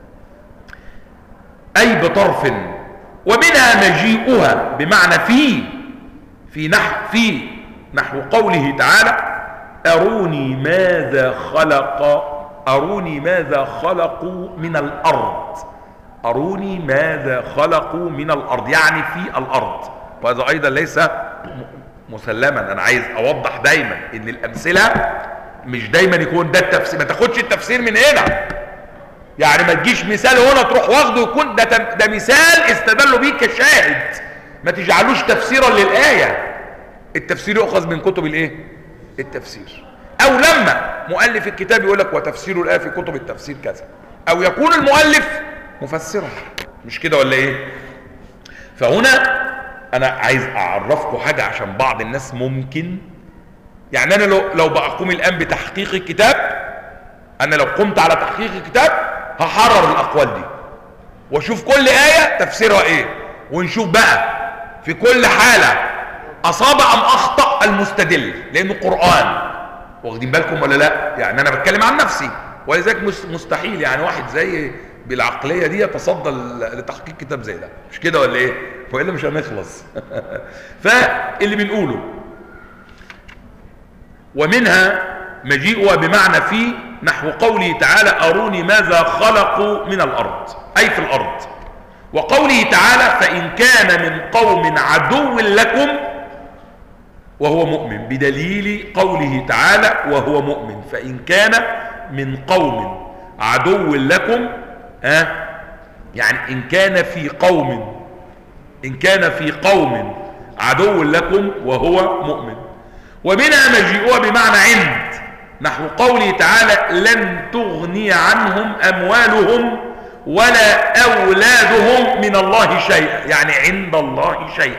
أي بطرف. ومنها مجيئها بمعنى في في نحو في نحو قوله تعالى أروني ماذا خلق أروني ماذا خلقوا من الأرض، أروني ماذا خلقوا من الأرض، يعني في الأرض. وهذا أيضا ليس مسلما. أنا عايز أوضح دايما إن الأمثلة مش دايما يكون ده التفسير، ما تاخدش التفسير من هنا، يعني ما تجيش مثال هنا تروح واخده يكون ده ده مثال استدلوا بيه كشاهد، ما تجعلوش تفسيرا للآية. التفسير يؤخذ من كتب الايه؟ التفسير. او لما مؤلف الكتاب يقول لك وتفسير الآية في كتب التفسير كذا، او يكون المؤلف مفسرا، مش كده ولا ايه؟ فهنا انا عايز اعرفكم حاجة عشان بعض الناس ممكن، يعني انا لو لو بقوم الان بتحقيق الكتاب، انا لو قمت على تحقيق الكتاب هحرر الاقوال دي واشوف كل آية تفسيرها ايه، ونشوف بقى في كل حالة اصاب ام اخطأ المستدل، لانه قرآن. واخدين بالكم ولا لا؟ يعني انا بتكلم عن نفسي، ولذلك مستحيل يعني واحد زي بالعقلية دي يتصدى لتحقيق كتاب زي ده، مش كده ولا ايه؟ والا مش هنخلص. فاللي بنقوله ومنها مجيئها بمعنى في نحو قوله تعالى أروني ماذا خلقوا من الأرض، أي في الأرض. وقوله تعالى فإن كان من قوم عدو لكم وهو مؤمن، بدليل قوله تعالى وهو مؤمن. فإن كان من قوم عدو لكم، ها يعني إن كان في قوم إن كان في قوم عدو لكم وهو مؤمن. ومنها مجيئها بمعنى عند، نحو قوله تعالى لن تغني عنهم أموالهم ولا أولادهم من الله شيئا، يعني عند الله شيئا.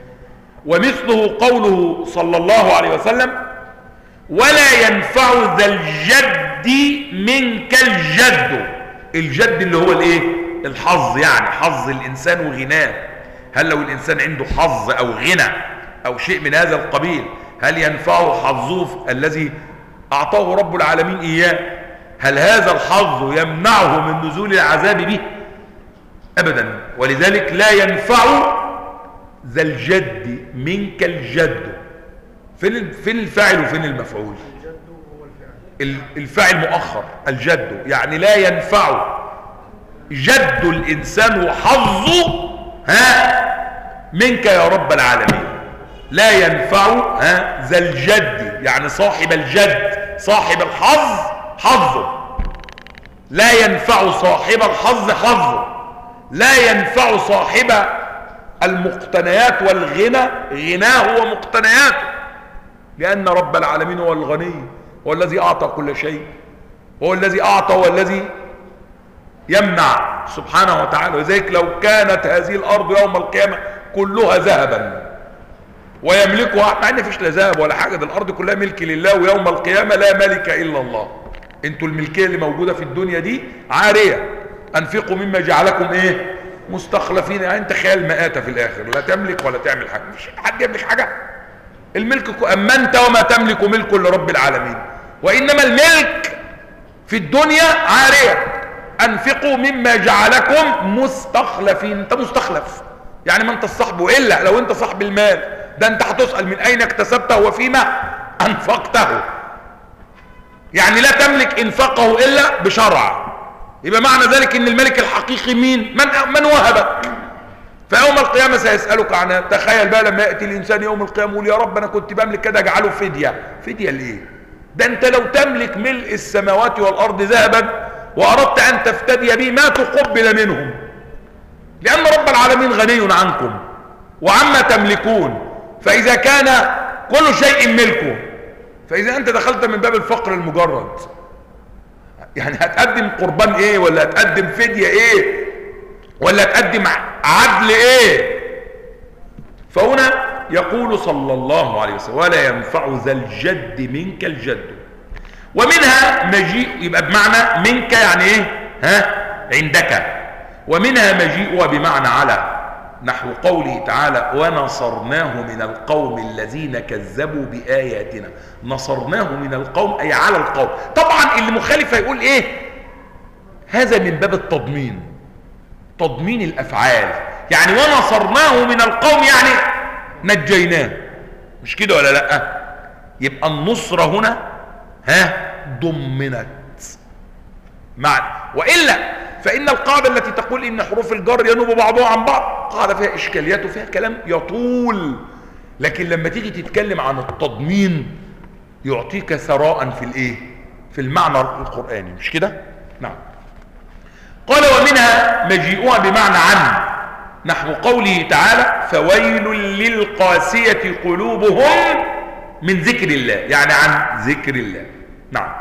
ومثله قوله صلى الله عليه وسلم ولا ينفع ذا الجد منك الجد. الجد اللي هو الايه؟ الحظ، يعني حظ الإنسان وغناه. هل لو الإنسان عنده حظ أو غنى أو شيء من هذا القبيل، هل ينفعه حظه الذي أعطاه رب العالمين إياه؟ هل هذا الحظ يمنعه من نزول العذاب به؟ أبدا. ولذلك لا ينفع ذا الجد منك الجد. فين فين الفاعل وفين المفعول؟ الجد هو الفاعل، الفاعل مؤخر، الجد، يعني لا ينفع جد الإنسان وحظه ها منك يا رب العالمين. لا ينفع ها ذا الجد، يعني صاحب الجد صاحب الحظ حظه، لا ينفع صاحب الحظ حظه، لا ينفع صاحب المقتنيات والغنى غناه ومقتنياته، لأن رب العالمين هو الغني، هو الذي أعطى كل شيء، هو الذي أعطى والذي يمنع سبحانه وتعالى. وذلك لو كانت هذه الأرض يوم القيامة كلها ذهبا ويملكها، مع ان فيش لا ذهب ولا حاجه، ده الارض كلها ملك لله، ويوم القيامه لا ملك الا الله. انتوا الملكيه اللي موجوده في الدنيا دي عاريه. انفقوا مما جعلكم ايه؟ مستخلفين. يعني انت خيال مآتة في الاخر، لا تملك ولا تعمل حاجه، مش حد يملك حاجه. الملك اما انت وما تملك ملك لرب العالمين. وانما الملك في الدنيا عاريه. انفقوا مما جعلكم مستخلفين. انت مستخلف، يعني ما انت الصاحب، والا لو انت صاحب المال ده انت هتسأل من اين اكتسبته وفيما انفقته. يعني لا تملك انفاقه الا بشرع، يبقى معنى ذلك ان الملك الحقيقي مين؟ من, من وهبك. فيوم القيامة سيسألك عنها. تخيل بقى لما يأتي الإنسان يوم القيامة يقول يا رب أنا كنت بملك كده أجعله فدية. فدية لإيه؟ ده أنت لو تملك ملء السماوات والأرض ذهبا وأردت أن تفتدي به ما تقبل منهم، لأن رب العالمين غني عنكم وعما تملكون. فإذا كان كل شيء ملكه، فإذا أنت دخلت من باب الفقر المجرد، يعني هتقدم قربان إيه؟ ولا هتقدم فدية إيه؟ ولا تقدم عدل ايه؟ فهنا يقول صلى الله عليه وسلم ولا ينفع ذا الجد منك الجد. ومنها مجيء، يبقى بمعنى منك يعني ايه؟ ها؟ عندك. ومنها مجيء بمعنى على، نحو قوله تعالى ونصرناه من القوم الذين كذبوا بآياتنا. نصرناه من القوم أي على القوم. طبعا اللي مخالف هيقول ايه؟ هذا من باب التضمين، تضمين الافعال، يعني ونصرناه من القوم يعني نجيناه، مش كده ولا لا؟ يبقى النصرة هنا ها ضمنت معنى. والا فان القاعده التي تقول ان حروف الجر ينوب بعضها عن بعض قاعده فيها اشكاليات وفيها كلام يطول، لكن لما تيجي تتكلم عن التضمين يعطيك ثراء في الايه؟ في المعنى القرآني، مش كده؟ نعم. قال ومنها مجيئها بمعنى عن، نحو قوله تعالى فويل للقاسية قلوبهم من ذكر الله، يعني عن ذكر الله. نعم.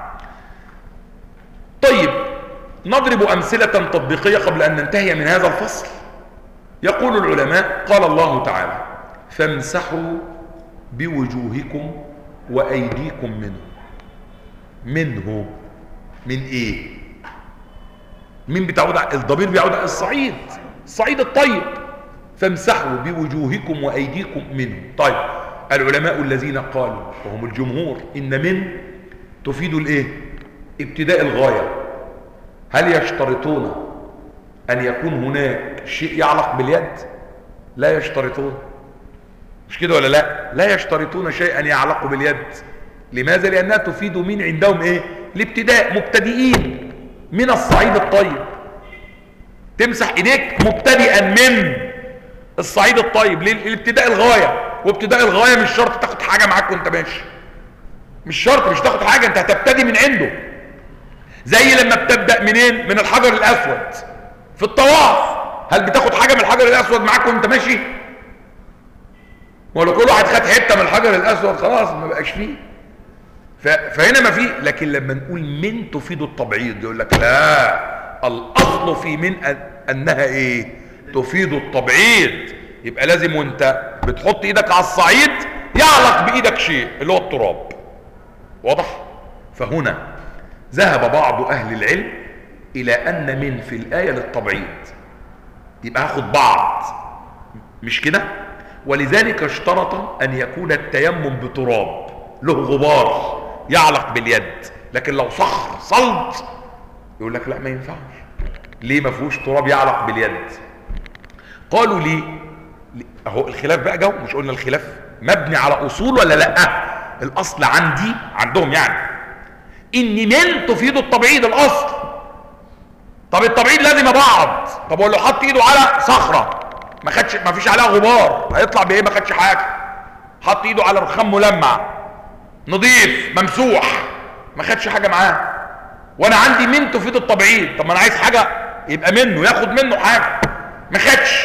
طيب نضرب أمثلة تطبيقية قبل أن ننتهي من هذا الفصل. يقول العلماء قال الله تعالى فامسحوا بوجوهكم وأيديكم منه. منه من إيه؟ مين بتعود؟ الضمير بيعود على الصعيد، الصعيد الطيب. فامسحوا بوجوهكم وأيديكم منه. طيب العلماء الذين قالوا وهم الجمهور إن من تفيد الإيه؟ ابتداء الغاية. هل يشترطون أن يكون هناك شيء يعلق باليد؟ لا يشترطون، مش كده ولا لا؟ لا يشترطون شيئا يعلق باليد. لماذا؟ لأنها تفيد من عندهم إيه؟ الابتداء، مبتدئين من الصعيد الطيب. تمسح ايديك مبتدئا من الصعيد الطيب. ليه؟ الابتداء الغايه، وابتداء الغايه مش شرط تاخد حاجه معاك وانت ماشي، مش شرط، مش تاخد حاجه، انت هتبتدي من عنده. زي لما بتبدا منين؟ من الحجر الاسود في الطواف. هل بتاخد حاجه من الحجر الاسود معاك وانت ماشي؟ ولا كل واحد خد حته من الحجر الاسود خلاص ما بقاش فيه؟ فهنا ما فيه. لكن لما نقول من تفيد التبعيض يقول لك لا، الاصل في من أن انها ايه؟ تفيد التبعيض. يبقى لازم وانت بتحط ايدك على الصعيد يعلق بايدك شيء اللي هو التراب. واضح؟ فهنا ذهب بعض اهل العلم الى ان من في الايه للتبعيض، يبقى هاخد بعض، مش كده؟ ولذلك اشترط ان يكون التيمم بتراب له غبار يعلق باليد. لكن لو صخر صلد يقول لك لا ما ينفعش. ليه ما فيهوش تراب يعلق باليد؟ قالوا لي اهو الخلاف بقى جو، مش قلنا الخلاف مبني على اصول ولا لا؟ الاصل عندي عندهم يعني ان من تفيد التبعيض الاصل. طب التبعيض لازم بعض. طب هو لو حط ايده على صخره ما خدش، ما فيش عليها غبار، هيطلع بايه؟ ما خدش حاجه. حط ايده على رخام ملمع نظيف ممسوح ما خدش حاجه معاه. وانا عندي من تفيد التبعيض. طب ما انا عايز حاجه يبقى منه ياخد منه حاجه، ما خدش.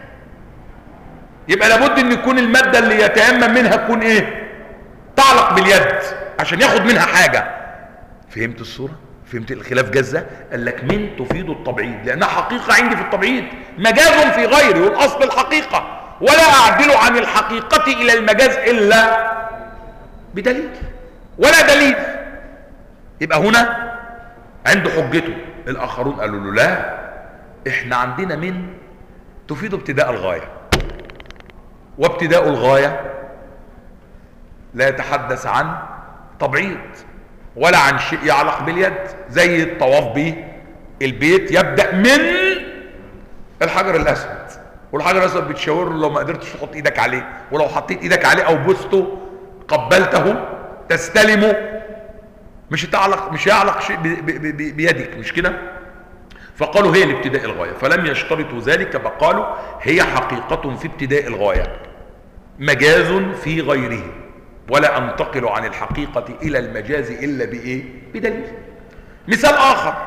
يبقى لابد ان يكون الماده اللي يتيمم منها تكون ايه؟ تعلق باليد عشان ياخد منها حاجه. فهمت الصوره؟ فهمت الخلاف جزه؟ قال لك من تفيد التبعيض لانها حقيقه عندي في التبعيض، مجاز في غيري، والاصل الحقيقه، ولا اعدل عن الحقيقه الى المجاز الا بدليل، ولا دليل. يبقى هنا عنده حجته. الاخرون قالوا له لا، احنا عندنا من تفيد ابتداء الغايه، وابتداء الغايه لا يتحدث عن تبعيض ولا عن شيء يعلق باليد. زي الطواف به البيت يبدا من الحجر الاسود، والحجر الاسود بتشاور له لو ما قدرتش تحط ايدك عليه، ولو حطيت ايدك عليه او بوسته قبلته تستلمه مش هتعلق، مش هيعلق شيء بيدك، مش كده؟ فقالوا هي لابتداء الغاية، فلم يشترطوا ذلك فقالوا هي حقيقة في ابتداء الغاية مجاز في غيره، ولا أنتقل عن الحقيقة إلى المجاز إلا بإيه؟ بدليل. مثال آخر،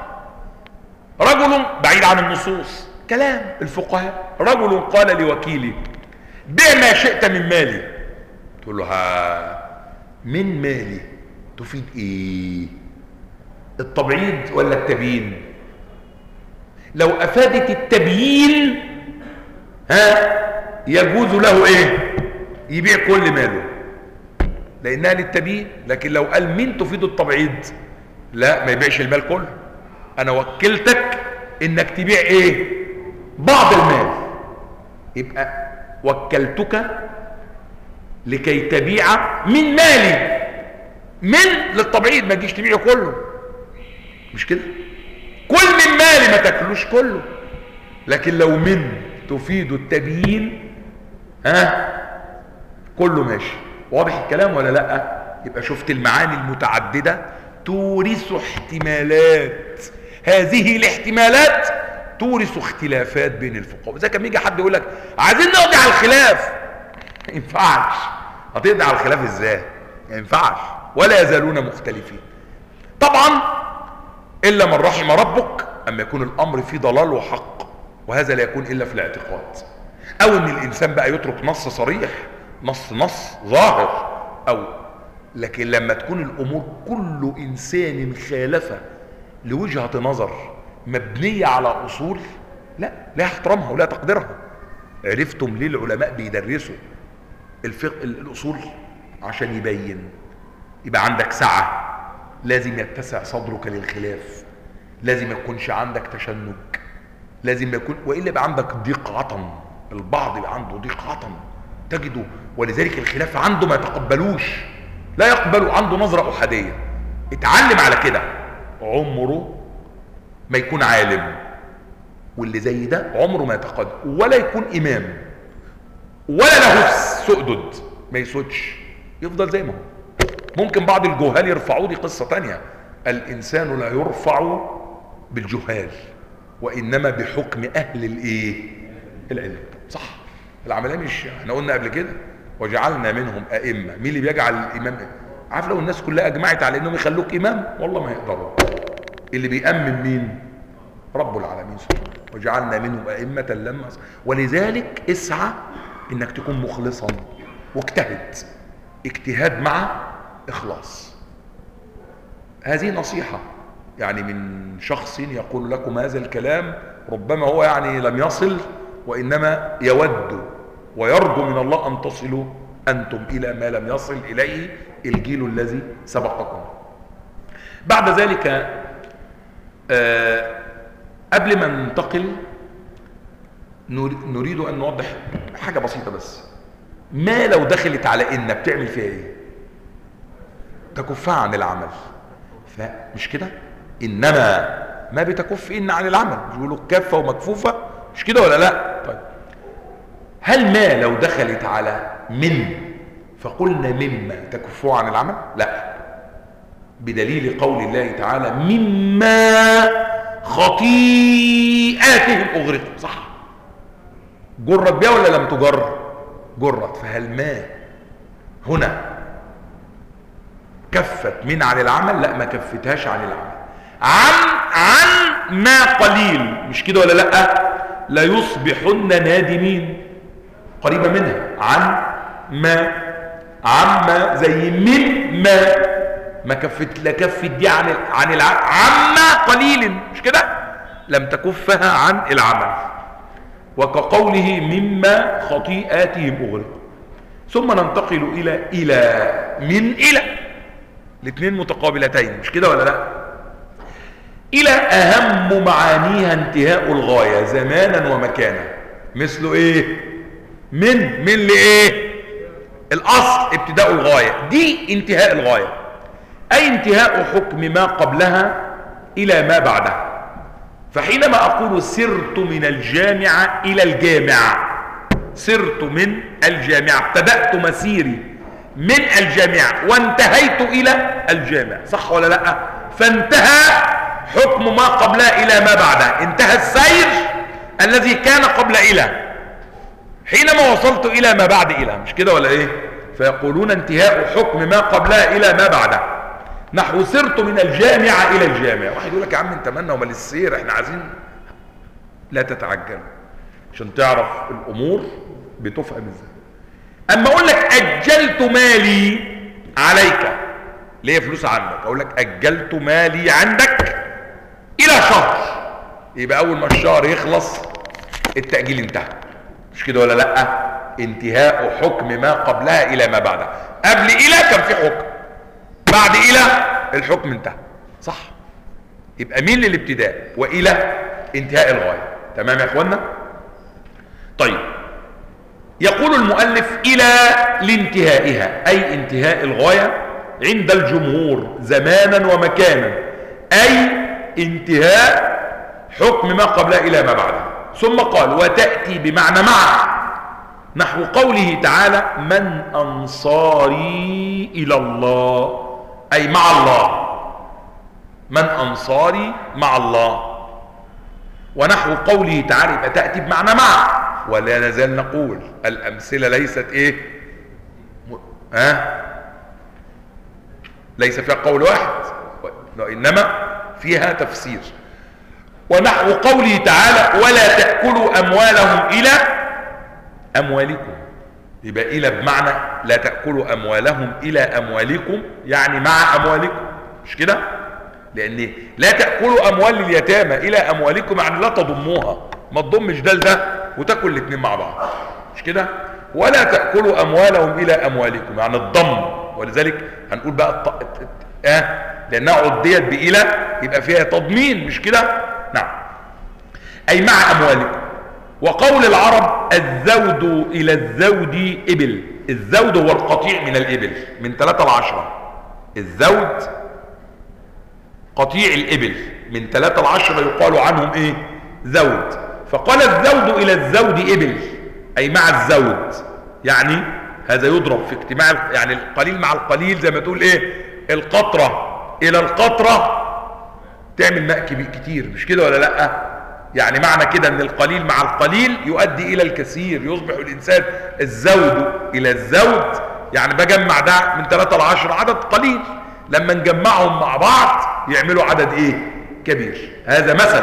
رجل بعيد عن النصوص، كلام الفقهاء، رجل قال لوكيله بيع ما شئت من مالي، تقول له ها من مالي تفيد ايه؟ التبعيض ولا التبيين؟ لو افادت التبيين ها يجوز له ايه؟ يبيع كل ماله لانها للتبيين. لكن لو قال من تفيد التبعيض لا، ما يبيعش المال كله. انا وكلتك انك تبيع ايه؟ بعض المال، يبقى وكلتك لكي تبيع من مالي، من للتبعيض، ما تجيش تبيعه كله، مش كده؟ كل من مالي، ما تاكلوش كله. لكن لو من تفيد التبيين ها كله ماشي. واضح الكلام ولا لا؟ يبقى شفت المعاني المتعددة تورث احتمالات، هذه الاحتمالات تورث اختلافات بين الفقهاء. اذا كان يجي حد يقول لك عايزين نقضي على الخلاف، ما ينفعش. هتقضي على الخلاف ازاي؟ ما ينفعش، ولا يزالون مختلفين. طبعا الا من رحم ربك، اما يكون الامر فيه ضلال وحق، وهذا لا يكون الا في الاعتقاد، او ان الانسان بقى يترك نص صريح، نص نص ظاهر، او لكن لما تكون الامور كل انسان خالف لوجهة نظر مبنية على اصول لا لا يحترمها ولا تقدرها. عرفتم ليه العلماء بيدرسوا الفقه الاصول؟ عشان يبين، يبقى عندك سعة، لازم يتسع صدرك للخلاف، لازم ما يكونش عندك تشنج، لازم يكون، والا يبقى عندك ضيق عطن. البعض يبقى عنده ضيق عطن تجده، ولذلك الخلاف عنده ما يتقبلوش، لا يقبل، عنده نظرة احادية. اتعلم على كده، عمره ما يكون عالم، واللي زي ده عمره ما يتقدم ولا يكون امام ولا له سؤدد، ما يسودش، يفضل زي ما هو. ممكن بعض الجهال يرفعوه، دي قصة تانية. الانسان لا يرفع بالجهال، وانما بحكم اهل الايه؟ العلم. صح، العملية مش احنا قلنا قبل كده وجعلنا منهم ائمة. مين اللي بيجعل الامام؟ عارف لو الناس كلها اجمعت على انهم يخلوك امام والله ما يقدروا. اللي بيأمن مين؟ رب العالمين سبحانه. وجعلنا منهم ائمة لما، ولذلك اسعى انك تكون مخلصا واجتهد، اجتهاد مع اخلاص. هذه نصيحة يعني من شخص يقول لكم هذا الكلام، ربما هو يعني لم يصل، وانما يود ويرجو من الله ان تصلوا انتم الى ما لم يصل اليه الجيل الذي سبقكم. بعد ذلك آه قبل ما ننتقل نريد ان نوضح حاجة بسيطة بس. ما لو دخلت على ان بتعمل فيها ايه؟ تكفها عن العمل، فمش كده؟ انما ما بتكف ان عن العمل، بيقولوا كافة ومكفوفة، مش كده ولا لا؟ طيب هل ما لو دخلت على من فقلنا مما تكفوا عن العمل؟ لا، بدليل قول الله تعالى مما خطيئاتهم اغرقوا. صح، جرت بها ولا لم تجر؟ جرت. فهل ما هنا كفت من عن العمل؟ لا، ما كفتهاش عن العمل. عن عن ما قليل، مش كده ولا لا؟ لا يصبحن نادمين، قريبة منها. عن ما، عما زي من ما، ما كفت، لا كفت دي عن عن العمل، عما قليل، مش كده؟ لم تكفها عن العمل. وكقوله مما خطيئاتهم اغرقوا. ثم ننتقل الى الى من الى، الاثنين متقابلتين، مش كده ولا لا؟ الى اهم معانيها انتهاء الغاية زمانا ومكانا. مثل ايه؟ من من لايه؟ الاصل ابتداء الغاية، دي انتهاء الغاية، اي انتهاء حكم ما قبلها الى ما بعدها. فحينما اقول سرت من الجامعة الى الجامعة، سرت من الجامعة، ابتدأت مسيري من الجامعة وانتهيت الى الجامعة، صح ولا لا؟ فانتهى حكم ما قبلها إلى ما بعدها، انتهى السير الذي كان قبل إلى حينما وصلت إلى ما بعد إلى، مش كده ولا إيه؟ فيقولون انتهاء حكم ما قبلها إلى ما بعدها. نحو سرت من الجامعة إلى الجامعة. واحد يقول لك يا عم انت مالنا ومال السير، احنا عايزين. لا تتعجل عشان تعرف الأمور بتفهم ازاي. أما أقول لك أجلت مالي عليك، ليه فلوس عندك، أقول لك أجلت مالي عندك إلى شهر، يبقى أول ما الشهر يخلص التأجيل انتهى، مش كده ولا لأ؟ انتهاء حكم ما قبلها إلى ما بعدها. قبل إلى كان في حكم، بعد إلى الحكم انتهى، صح؟ يبقى مين للابتداء وإلى انتهاء الغاية. تمام يا اخوانا؟ طيب، يقول المؤلف إلى لانتهائها، أي انتهاء الغاية عند الجمهور زمانا ومكانا، أي انتهاء حكم ما قبلها إلى ما بعدها. ثم قال وتأتي بمعنى مع، نحو قوله تعالى من أنصاري إلى الله، أي مع الله، من أنصاري مع الله. ونحو قوله تعالى يبقى تأتي بمعنى مع. ولا نزال نقول الأمثلة ليست إيه؟ ها؟ أه؟ ليس فيها قول واحد، وإنما فيها تفسير. ونحو قوله تعالى ولا تأكلوا أموالهم إلى أموالكم، يبقى إلى بمعنى لا تأكلوا أموالهم إلى أموالكم، يعني مع أموالكم، مش كده؟ لأن لا تأكلوا أموال اليتامى إلى أموالكم يعني لا تضموها، ما تضمش ده لده وتاكل الاثنين مع بعض، مش كده؟ ولا تأكلوا أموالهم إلى أموالكم يعني الضم. ولذلك هنقول بقى الط... اه لأنها عديت بإلى يبقى فيها تضمين، مش كده؟ نعم، أي مع أموالكم. وقول العرب الزود إلى الزود إبل، الزود هو القطيع من الإبل من ثلاثة لعشرة، الزود قطيع الإبل من ثلاثة لعشرة يقال عنهم إيه؟ زود. فقال الزود إلى الزود إبل، أي مع الزود، يعني هذا يضرب في اجتماع، يعني القليل مع القليل، زي ما تقول إيه؟ القطرة إلى القطرة تعمل ماء كتير، مش كده ولا لأ؟ يعني معنى كده ان القليل مع القليل يؤدي الى الكثير، يصبح الانسان الزود الى الزود، يعني بجمع ده من ثلاثة لعشرة عدد قليل، لما نجمعهم مع بعض يعملوا عدد ايه؟ كبير. هذا مثل.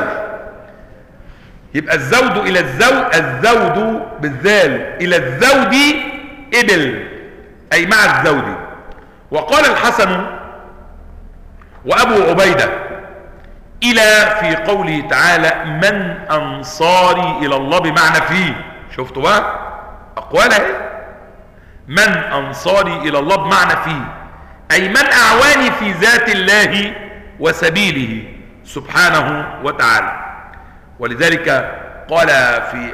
يبقى الزود الى الزود، الزود بالذال الى الزود ابل، اي مع الزود. وقال الحسن وابو عبيده إلى في قوله تعالى من أنصاري إلى الله بمعنى فيه، شفتوا بقى أقوالها إيه؟ من أنصاري إلى الله بمعنى فيه، أي من أعواني في ذات الله وسبيله سبحانه وتعالى. ولذلك قال في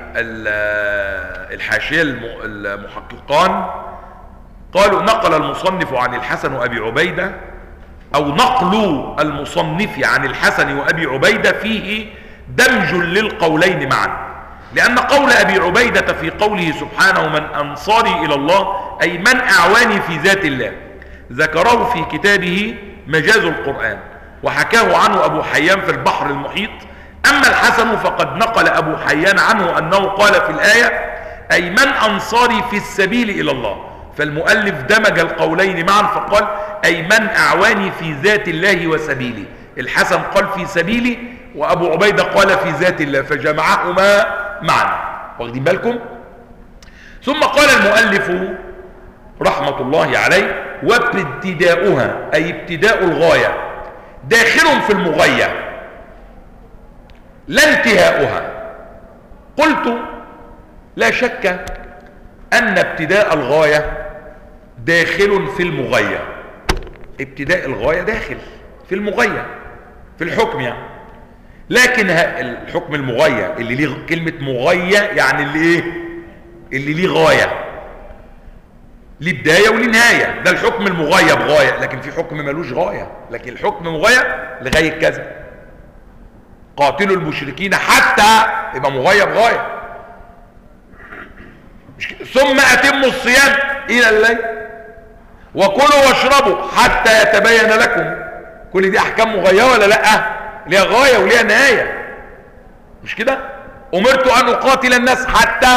الحاشية المحققان قالوا نقل المصنف عن الحسن وأبي عبيدة، أو نقل المصنف عن الحسن وأبي عبيدة فيه دمج للقولين معا، لأن قول أبي عبيدة في قوله سبحانه من أنصاري إلى الله أي من أعواني في ذات الله ذكره في كتابه مجاز القرآن، وحكاه عنه أبو حيان في البحر المحيط. أما الحسن فقد نقل أبو حيان عنه أنه قال في الآية أي من أنصاري في السبيل إلى الله، فالمؤلف دمج القولين معا فقال أي من أعواني في ذات الله وسبيلي. الحسن قال في سبيلي وأبو عبيدة قال في ذات الله، فجمعهما معا، واخدين بالكم؟ ثم قال المؤلف رحمة الله عليه وابتداؤها أي ابتداء الغاية داخل في المغاية لا انتهاؤها. قلت لا شك أن ابتداء الغاية داخل في المغاية، ابتداء الغاية داخل في المغاية في الحكم يعني، لكن الحكم المغاية اللي ليه كلمة مغاية يعني اللي ايه؟ اللي ليه غاية، ليه بداية وليه نهاية، ده الحكم المغاية بغاية، لكن في حكم ملوش غاية، لكن الحكم مغاية لغاية كذا، قاتلوا المشركين حتى يبقى مغاية بغاية، ثم أتموا الصيام إلى الليل وكلوا واشربوا حتى يتبين لكم، كل دي أحكام مغاية ولا لأ؟ ليها غاية وليها نهاية، مش كده؟ أمرت أن أقاتل الناس حتى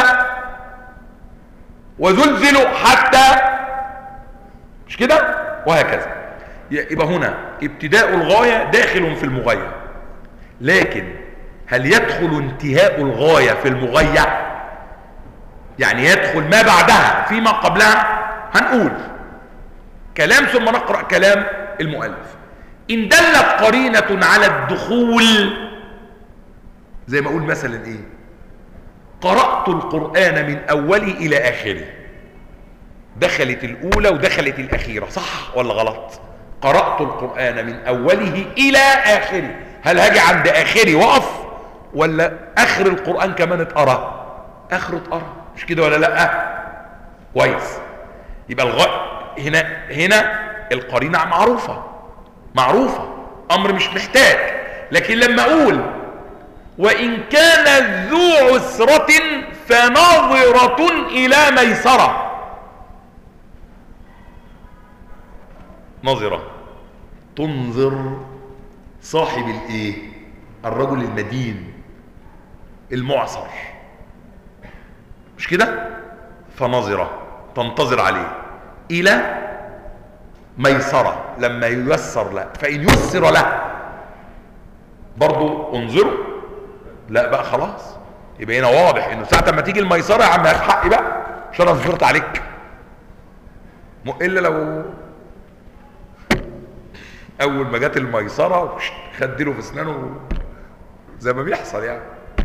وزلزلوا حتى، مش كده؟ وهكذا. يبقى هنا ابتداء الغاية داخل في المغاية، لكن هل يدخل انتهاء الغاية في المغاية؟ يعني يدخل ما بعدها فيما قبلها؟ هنقول كلام ثم نقرأ كلام المؤلف. إن دلت قرينة على الدخول، زي ما أقول مثلا إيه، قرأت القرآن من أوله إلى آخره، دخلت الأولى ودخلت الأخيرة، صح ولا غلط؟ قرأت القرآن من أوله إلى آخره، هل هاجي عند آخره وقف، ولا آخر القرآن كمان اتقرأ؟ آخره اتقرأ، مش كده ولا لأ؟ كويس. يبقى الغ... هنا هنا القرينة معروفة معروفة، أمر مش محتاج. لكن لما أقول وإن كان ذو عسرة فناظرة إلى ميسرة، نظرة تنظر صاحب الايه، الرجل المدين المعسر، مش كده؟ فنظرة تنتظر عليه الى ميسرة لما ييسر له، فإن يسر له برضو انظروا، لا بقى خلاص. يبقى هنا واضح انه ساعة ما تيجي الميسرة يا عم هات حقي بقى عشان انا صبرت عليك، الا لو اول ما جت الميسرة خدله في اسنانه زي ما بيحصل يعني،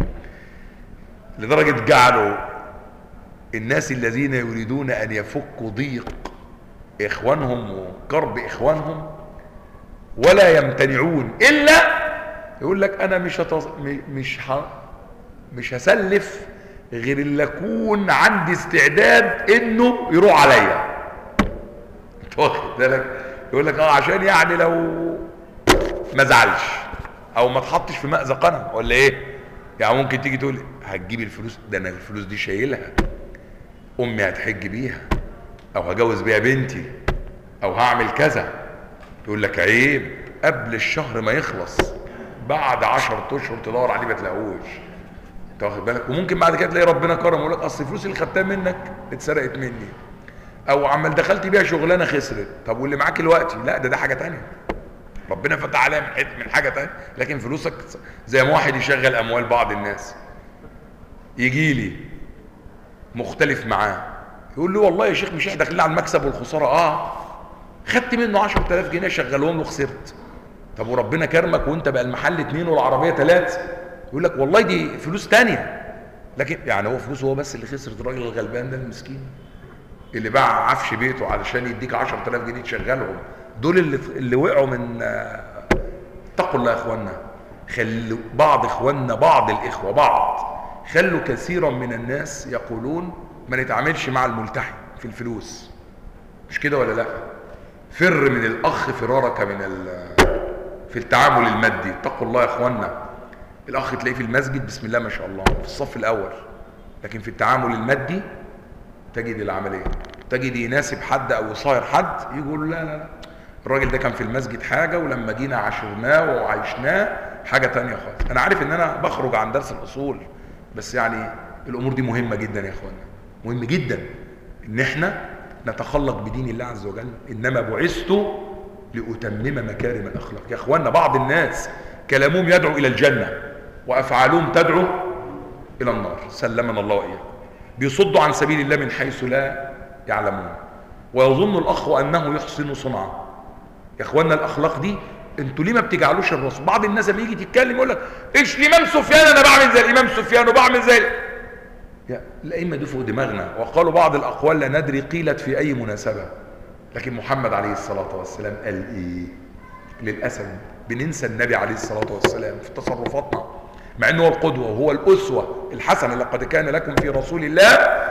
لدرجة جعلوا الناس الذين يريدون ان يفكوا ضيق اخوانهم وكرب اخوانهم ولا يمتنعون الا يقول لك انا مش هتص... مش ه... مش هسلف غير اللي اكون عندي استعداد انه يروح عليا، انت واخد بالك؟ يقول لك اه عشان يعني لو ما زعلش او ما اتحطش في مأزق انا ولا ايه يعني. ممكن تيجي تقول هتجيب الفلوس، ده انا الفلوس دي شايلها، امي هتحج بيها او هجوز بيها بنتي او هعمل كذا، يقول لك عيب قبل الشهر ما يخلص بعد عشر اشهر تدور عليه ما تلاقوش، انت واخد بالك؟ وممكن بعد كده تلاقي ربنا كرم ويقول لك اصل الفلوس اللي خدتها منك اتسرقت مني، او عمال دخلت بيها شغلانه خسرت. طب واللي معاك دلوقتي؟ لا ده ده حاجه تانية، ربنا فتح عليها من من حاجه تانية. لكن فلوسك زي ما واحد يشغل اموال بعض الناس، يجي لي مختلف معاه يقول له والله يا شيخ مش احنا داخلين على المكسب والخساره، اه خدت منه عشرة آلاف جنيه شغلهم له خسرت. طب وربنا كرمك وانت بقى المحل اتنين والعربيه ثلاثه، يقول لك والله دي فلوس تانية. لكن يعني هو فلوسه هو بس اللي خسرت؟ الراجل الغلبان ده المسكين اللي باع عفش بيته علشان يديك عشرة آلاف جنيه تشغلهم، دول اللي اللي وقعوا من. اتقوا الله يا اخوانا، خلوا بعض اخواننا بعض الاخوه بعض خلوا كثيرا من الناس يقولون ما نتعاملش مع الملتحي في الفلوس، مش كده ولا لا؟ فر من الاخ فرارك من في التعامل المادي. اتقوا الله يا اخوانا، الاخ تلاقيه في المسجد بسم الله ما شاء الله في الصف الاول، لكن في التعامل المادي تجد العمليه، تجد يناسب حد او يصاير حد يقول لا لا لا الراجل ده كان في المسجد حاجه ولما جينا عاشرناه وعايشناه حاجه تانية خالص. انا عارف ان انا بخرج عن درس الاصول، بس يعني الامور دي مهمه جدا يا اخوانا، مهم جدا ان احنا نتخلق بدين الله عز وجل. انما بعثت لاتمم مكارم الاخلاق. يا اخوانا بعض الناس كلامهم يدعو الى الجنه وافعالهم تدعو الى النار، سلمنا الله واياكم. بيصدوا عن سبيل الله من حيث لا يعلمون، ويظن الاخ انه يحسن صنعا. يا اخوانا الاخلاق دي انتوا ليه ما بتجعلوش الرسول؟ بعض الناس لما يجي تتكلم يقول لك ايش الامام سفيان، انا بعمل زي الامام سفيان وبعمل زي يا الائمه دي فوق دماغنا. وقالوا بعض الاقوال لا ندري قيلت في اي مناسبه، لكن محمد عليه الصلاه والسلام قال ايه؟ للاسف بننسى النبي عليه الصلاه والسلام في تصرفاتنا، مع انه هو القدوه وهو الاسوه الحسنه. لقد كان لكم في رسول الله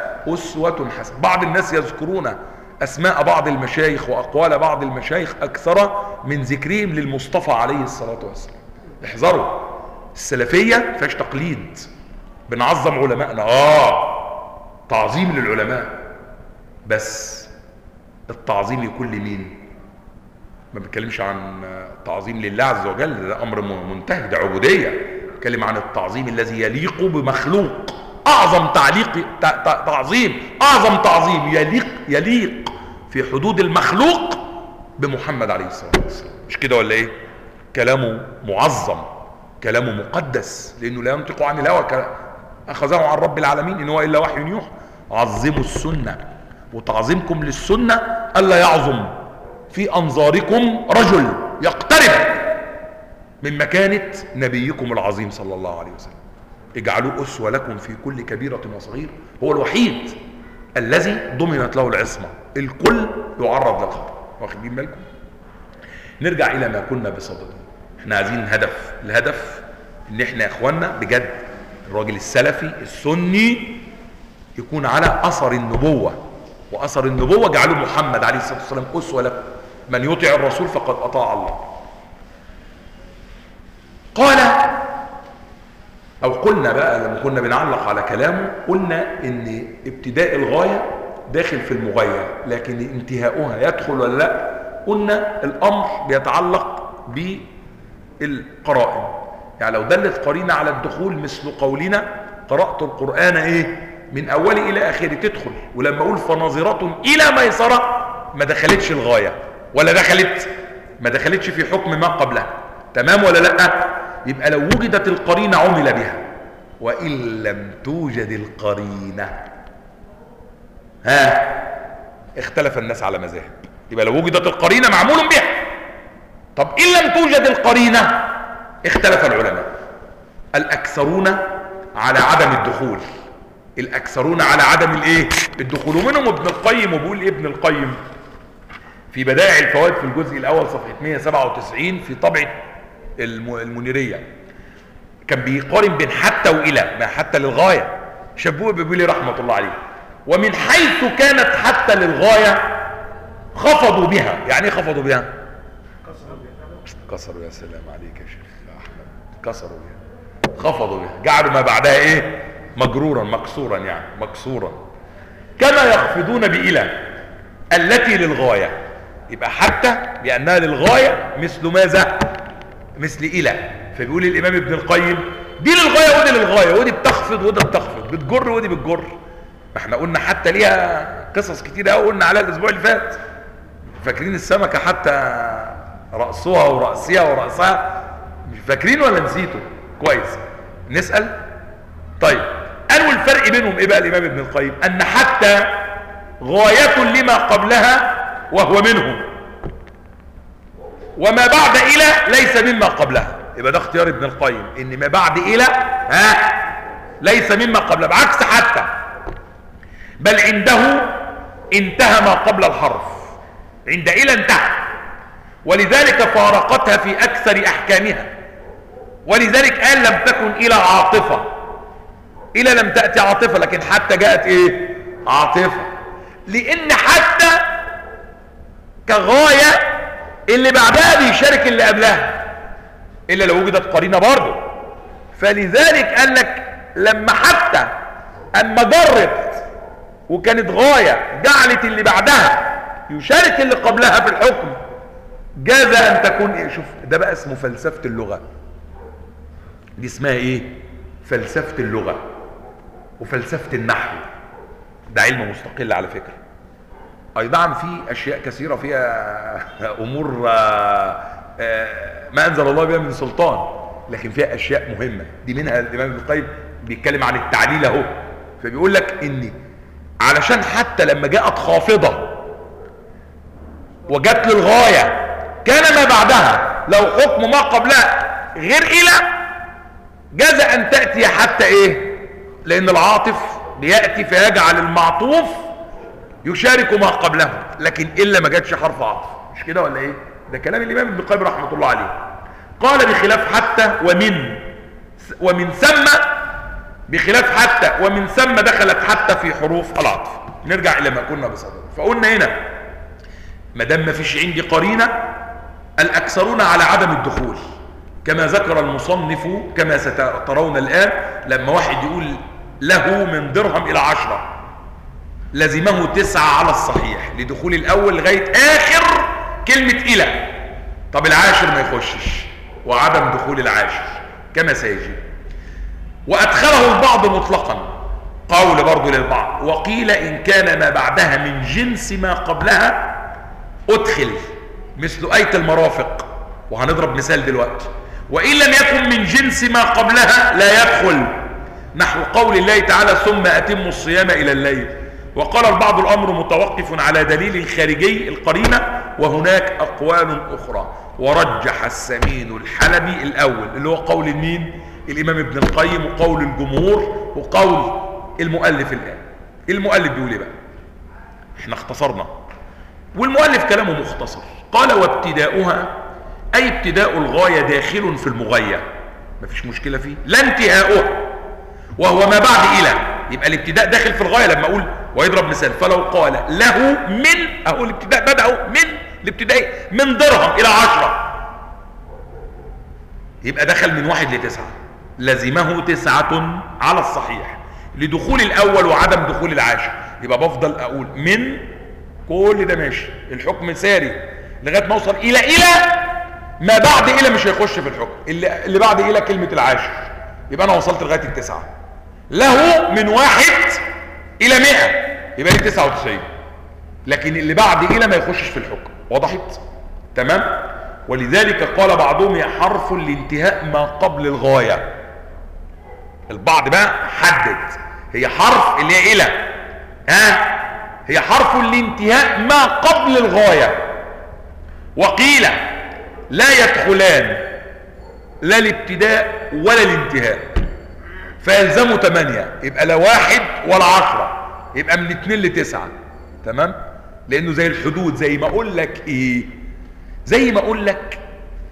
اسوه حسنه. بعض الناس يذكرون اسماء بعض المشايخ واقوال بعض المشايخ اكثر من ذكرهم للمصطفى عليه الصلاه والسلام. احذروا، السلفيه فيهاش تقليد، بنعظم علمائنا اه تعظيم للعلماء، بس التعظيم يكون لمين؟ ما بيتكلمش عن تعظيم لله عز وجل، ده امر منتهي، ده عبوديه. بيتكلم عن التعظيم الذي يليق بمخلوق، اعظم تعليق تعظيم، اعظم تعظيم يليق يليق في حدود المخلوق بمحمد عليه الصلاه والسلام. مش كده ولا ايه؟ كلامه معظم، كلامه مقدس، لانه لا ينطق عن الهوى، اخذه عن رب العالمين ان هو الا وحي يوحى. عظموا السنه، وتعظيمكم للسنه الا يعظم في انظاركم رجل يقترب من مكانه نبيكم العظيم صلى الله عليه وسلم. اجعلوه اسوه لكم في كل كبيره وصغير. هو الوحيد الذي ضمنت له العصمه، الكل يعرض للخطر. واخدين بالكم؟ نرجع الى ما كنا بصدده. احنا عايزين هدف، الهدف ان احنا يا اخوانا بجد الراجل السلفي السني يكون على اثر النبوه، واثر النبوه جعلوا محمد عليه الصلاه والسلام اسوه لكم. من يطع الرسول فقد اطاع الله. قال او قلنا بقى لما كنا بنعلق على كلامه، قلنا ان ابتداء الغايه داخل في المغايه، لكن انتهاؤها يدخل ولا لا؟ قلنا الامر بيتعلق بالقرائن. يعني لو دلت قرينه على الدخول مثل قولنا قرات القران ايه من اوله الى اخره تدخل. ولما اقول فناظره الى ميسره ما دخلتش الغايه، ولا دخلت؟ ما دخلتش في حكم ما قبلها. تمام ولا لا؟ يبقى لو وجدت القرينه عمل بها، وان لم توجد القرينه ها اختلف الناس على مذاهب. يبقى لو وجدت القرينه معمول بها. طب ان لم توجد القرينه اختلف العلماء. الاكثرون على عدم الدخول، الاكثرون على عدم الايه الدخول. ومنهم ابن القيم. وبيقول ابن القيم في بدائع الفوائد في الجزء الاول صفحه مئة وسبعة وتسعين في طبعه المنيريه، كان بيقارن بين حتى والى، ما حتى للغايه. شبوه بيقول رحمه الله عليه ومن حيث كانت حتى للغايه خفضوا بها. يعني ايه خفضوا بها؟ كسروا. يا سلام عليك يا شيخ احمد. كسروا بها، خفضوا بها، جعلوا ما بعدها ايه مجرورا مكسورا، يعني مكسورا. كما يخفضون بإلى التي للغايه. يبقى حتى لانها للغايه مثل ماذا؟ مثل إلى. فبيقول الامام ابن القيم دي للغايه ودي للغايه، ودي بتخفض ودي بتخفض، بتجر ودي بتجر. ما احنا قلنا حتى ليها قصص كتير قوي قلنا عليها الاسبوع اللي فات. فاكرين السمكه حتى راسها وراسها وراسها؟ مش فاكرين ولا نسيتوا؟ كويس نسال. طيب قالوا الفرق بينهم ايه بقى الامام ابن القيم؟ ان حتى غايه لما قبلها وهو منه، وما بعد الى ليس مما قبلها. يبقى ده اختيار ابن القيم، ان ما بعد الى ها ليس مما قبلها، بعكس حتى. بل عنده انتهى ما قبل الحرف، عند الى انتهى، ولذلك فارقتها في اكثر احكامها. ولذلك قال لم تكن الى عاطفه، الى لم تاتي عاطفه، لكن حتى جاءت ايه عاطفه. لان حتى كغايه اللي بعدها بيشارك اللي قبلها، الا لو وجدت قرينه برضه. فلذلك قال لك لما حتى اما جرت وكانت غايه جعلت اللي بعدها يشارك اللي قبلها في الحكم، جاز ان تكون إيه؟ شوف ده بقى اسمه فلسفه اللغه. دي اسمها ايه؟ فلسفه اللغه وفلسفه النحو. ده علم مستقل على فكره. ايضا في اشياء كثيره فيها امور ما انزل الله بها من سلطان، لكن فيها اشياء مهمه. دي منها الامام ابن القيم بيتكلم عن التعليل اهو. فبيقول لك ان علشان حتى لما جاءت خافضه وجت للغايه كان ما بعدها لو حكم ما قبلها غير الى، جاز ان تاتي حتى ايه؟ لان العاطف بياتي فيجعل المعطوف يشارك ما قبله، لكن الا ما جاتش حرف عطف. مش كده ولا ايه؟ ده كلام الامام ابن القيم رحمه الله عليه. قال بخلاف حتى ومن ومن ثم، بخلاف حتى ومن ثم دخلت حتى في حروف العطف. نرجع الى ما كنا بصدد. فقلنا هنا ما دام ما فيش عندي قرينه، الاكثرون على عدم الدخول، كما ذكر المصنف كما سترون الان. لما واحد يقول له من درهم الى عشره لزمه تسعة على الصحيح لدخول الاول لغايه اخر كلمه الى. طب العاشر ما يخشش، وعدم دخول العاشر كما سيجي. وأدخله البعض مطلقا، قول برضو للبعض، وقيل إن كان ما بعدها من جنس ما قبلها أدخل، مثل آية المرافق، وهنضرب مثال دلوقتي. وإن لم يكن من جنس ما قبلها لا يدخل، نحو قول الله تعالى ثم أتموا الصيام إلى الليل. وقال البعض الأمر متوقف على دليل خارجي القرينة، وهناك أقوال أخرى، ورجح السمين الحلبي الأول اللي هو قول مين؟ الإمام ابن القيم، وقول الجمهور، وقول المؤلف. الآن المؤلف بيقول ايه بقى؟ احنا اختصرنا، والمؤلف كلامه مختصر. قال وابتداؤها أي ابتداء الغاية داخل في المغاية، مفيش مشكلة فيه، لا انتهاؤها، وهو ما بعد إلى. يبقى الابتداء داخل في الغاية. لما أقول ويضرب مثال، فلو قال له من، أقول الابتداء بدأه من الابتدائي من درهم إلى عشرة، يبقى دخل من واحد لتسعة، لزمه تسعة على الصحيح لدخول الأول وعدم دخول العاشر. يبقى بفضل أقول من، كل ده ماشي، الحكم ساري لغاية ما أوصل إلى إلى ما بعد إلى مش هيخش في الحكم. اللي, اللي بعد إلى كلمة العاشر، يبقى أنا وصلت لغاية التسعة. له من واحد إلى مئة، يبقى لي تسعة وتسعين. لكن اللي بعد إلى ما يخشش في الحكم. وضحت؟ تمام؟ ولذلك قال بعضهم هي حرف لانتهاء ما قبل الغاية. البعض بقى حدد هي حرف اللي هي إلى، ها، هي حرف لانتهاء ما قبل الغاية. وقيل لا يدخلان لا الابتداء ولا الانتهاء، فيلزموا ثمانية، يبقى لا واحد ولا عشرة، يبقى من اتنين لتسعة. تمام؟ لأنه زي الحدود، زي ما أقول لك إيه؟ زي ما أقول لك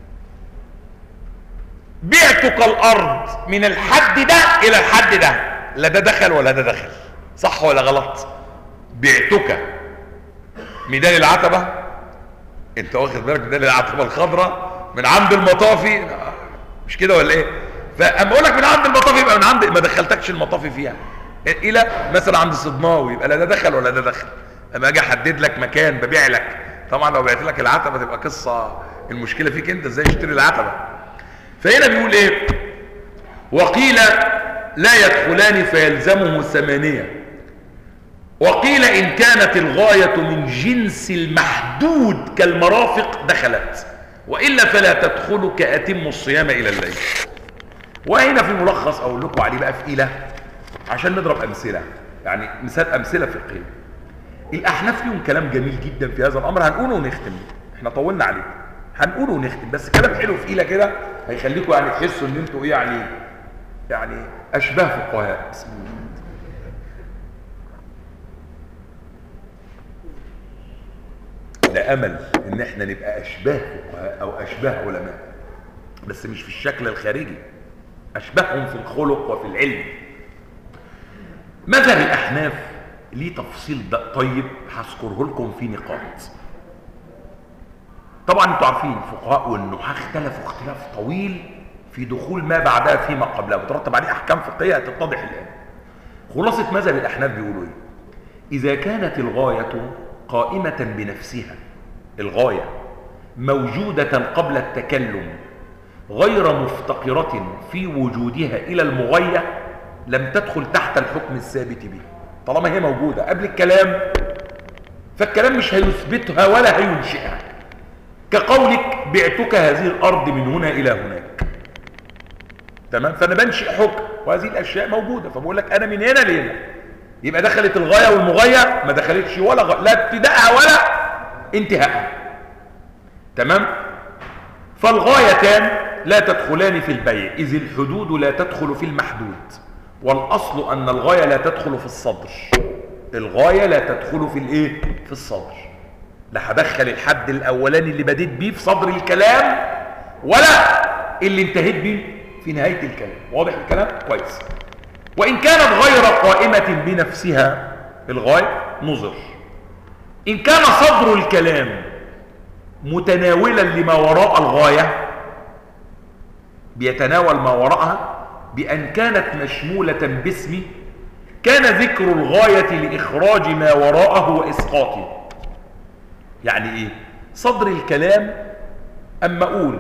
بعتك الأرض من الحد ده إلى الحد ده، لا ده دخل ولا ده دخل، صح ولا غلط؟ بعتك ميدان العتبة، انت واخد بالك؟ ميدان العتبة الخضراء من عند المطافي، مش كده ولا ايه؟ فاما اقول لك من عند المطافي يبقى من عند، ما دخلتكش المطافي فيها، الى مثلا عند الصدماوي، يبقى لا ده دخل ولا ده دخل. اما اجي احدد لك مكان ببيع لك، طبعا لو بعت لك العتبة تبقى قصة، المشكلة فيك انت ازاي اشتري العتبة. فهنا بيقول ايه؟ وقيل لا يدخلان فيلزمه ثمانية. وقيل إن كانت الغاية من جنس المحدود كالمرافق دخلت، وإلا فلا تدخل كأتم الصيام إلى الليل. وهنا في ملخص أقول لكم عليه بقى في إله، عشان نضرب أمثلة، يعني مثال أمثلة فقهية. الأحناف لهم كلام جميل جدا في هذا الأمر، هنقوله ونختم، احنا طولنا عليه، هنقوله ونختم، بس كلام حلو في إله كده هيخليكم يعني تحسوا إن أنتوا إيه، يعني يعني أشباه فقهاء. بسم الله. ده امل ان احنا نبقى اشباه فقهاء او اشباه علماء، بس مش في الشكل الخارجي، اشبههم في الخلق وفي العلم. مذهب الاحناف ليه تفصيل طيب هذكره لكم في نقاط. طبعا انتوا عارفين فقهاء والنحاة اختلفوا اختلاف طويل في دخول ما بعدها فيما قبلها، وترتب عليه احكام فقهيه هتتضح الان. خلاصه مذهب الاحناف بيقولوا ايه؟ اذا كانت الغايه قائمة بنفسها، الغاية موجودة قبل التكلم غير مفتقرة في وجودها إلى المغاية، لم تدخل تحت الحكم الثابت به. طالما هي موجودة قبل الكلام، فالكلام مش هيثبتها ولا هينشئها. كقولك بعتك هذه الأرض من هنا إلى هناك، تمام؟ فأنا بنشئ حكم وهذه الأشياء موجودة، فبقول لك أنا من هنا لهنا، يبقى دخلت الغاية والمغاية ما دخلتش ولا غ... لا ابتداءها ولا انتهاءها. تمام؟ فالغايتان لا تدخلان في البيع، إذ الحدود لا تدخل في المحدود، والأصل أن الغاية لا تدخل في الصدر. الغاية لا تدخل في الايه؟ في الصدر. لا هدخل الحد الأولاني اللي بديت بيه في صدر الكلام، ولا اللي انتهيت بيه في نهاية الكلام. واضح الكلام؟ كويس. وإن كانت غير قائمة بنفسها، الغاية نظر. إن كان صدر الكلام متناولا لما وراء الغاية، بيتناول ما وراءها بأن كانت مشمولة باسم، كان ذكر الغاية لإخراج ما وراءه وإسقاطه. يعني إيه؟ صدر الكلام اما اقول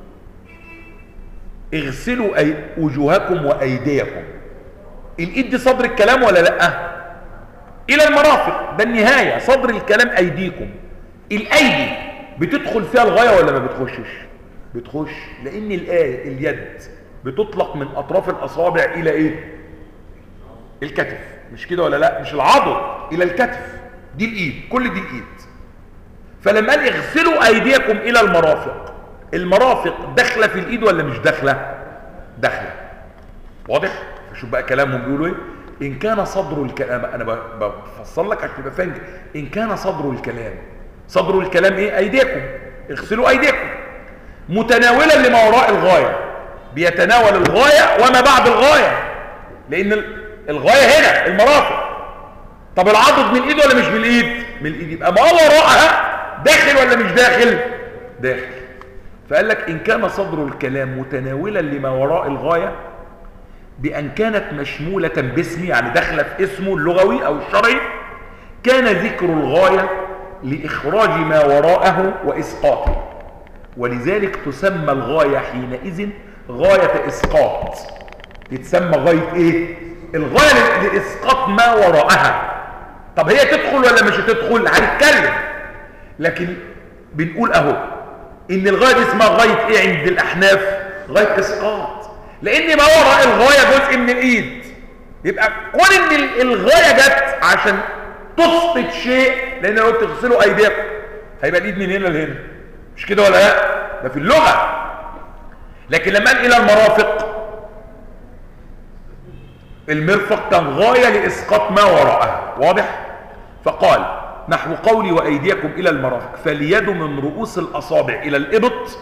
اغسلوا أي وجوهكم وايديكم، الايد دي صدر الكلام ولا لا؟ الى المرافق، ده النهايه، صدر الكلام ايديكم. الايدي بتدخل فيها الغايه ولا ما بتخشش؟ بتخش، لان الايه اليد بتطلق من اطراف الاصابع الى ايه؟ الكتف، مش كده ولا لا؟ مش العضد، الى الكتف، دي الايد، كل دي الايد. فلما قال اغسلوا ايديكم الى المرافق، المرافق داخله في الايد ولا مش داخله؟ داخله. واضح؟ فشوف بقى كلامهم بيقولوا ايه. ان كان صدر الكلام، انا بفصل لك عشان تبقى فاهم، ان كان صدر الكلام، صدر الكلام ايه؟ ايديكم، اغسلوا ايديكم، متناولا لما وراء الغايه، بيتناول الغايه وما بعد الغايه، لان الغايه هنا المرافق. طب العضد من الايد ولا مش من الايد؟ من الايد، يبقى ما وراءها داخل ولا مش داخل؟ داخل. فقال لك ان كان صدر الكلام متناولا لما وراء الغايه بان كانت مشموله باسمه، يعني داخله في اسمه اللغوي او الشرعي، كان ذكر الغايه لاخراج ما وراءه واسقاطه، ولذلك تسمى الغايه حينئذ غايه اسقاط. تتسمى غايه ايه؟ الغايه لاسقاط ما وراءها. طب هي تدخل ولا مش هتدخل؟ هنتكلم، لكن بنقول اهو ان الغايه دي اسمها غايه ايه عند الاحناف؟ غايه اسقاط، لان ما وراء الغايه جزء من الايد. يبقى كون ان الغايه جت عشان تسقط شيء، لان لو تغسلوا ايديكم هيبقى الايد من هنا لهنا، مش كده ولا لا؟ ده في اللغه. لكن لما قال الى المرافق، المرفق كان غايه لاسقاط ما وراءها. واضح؟ فقال نحو قولي وايديكم الى المرافق، فاليد من رؤوس الاصابع الى الابط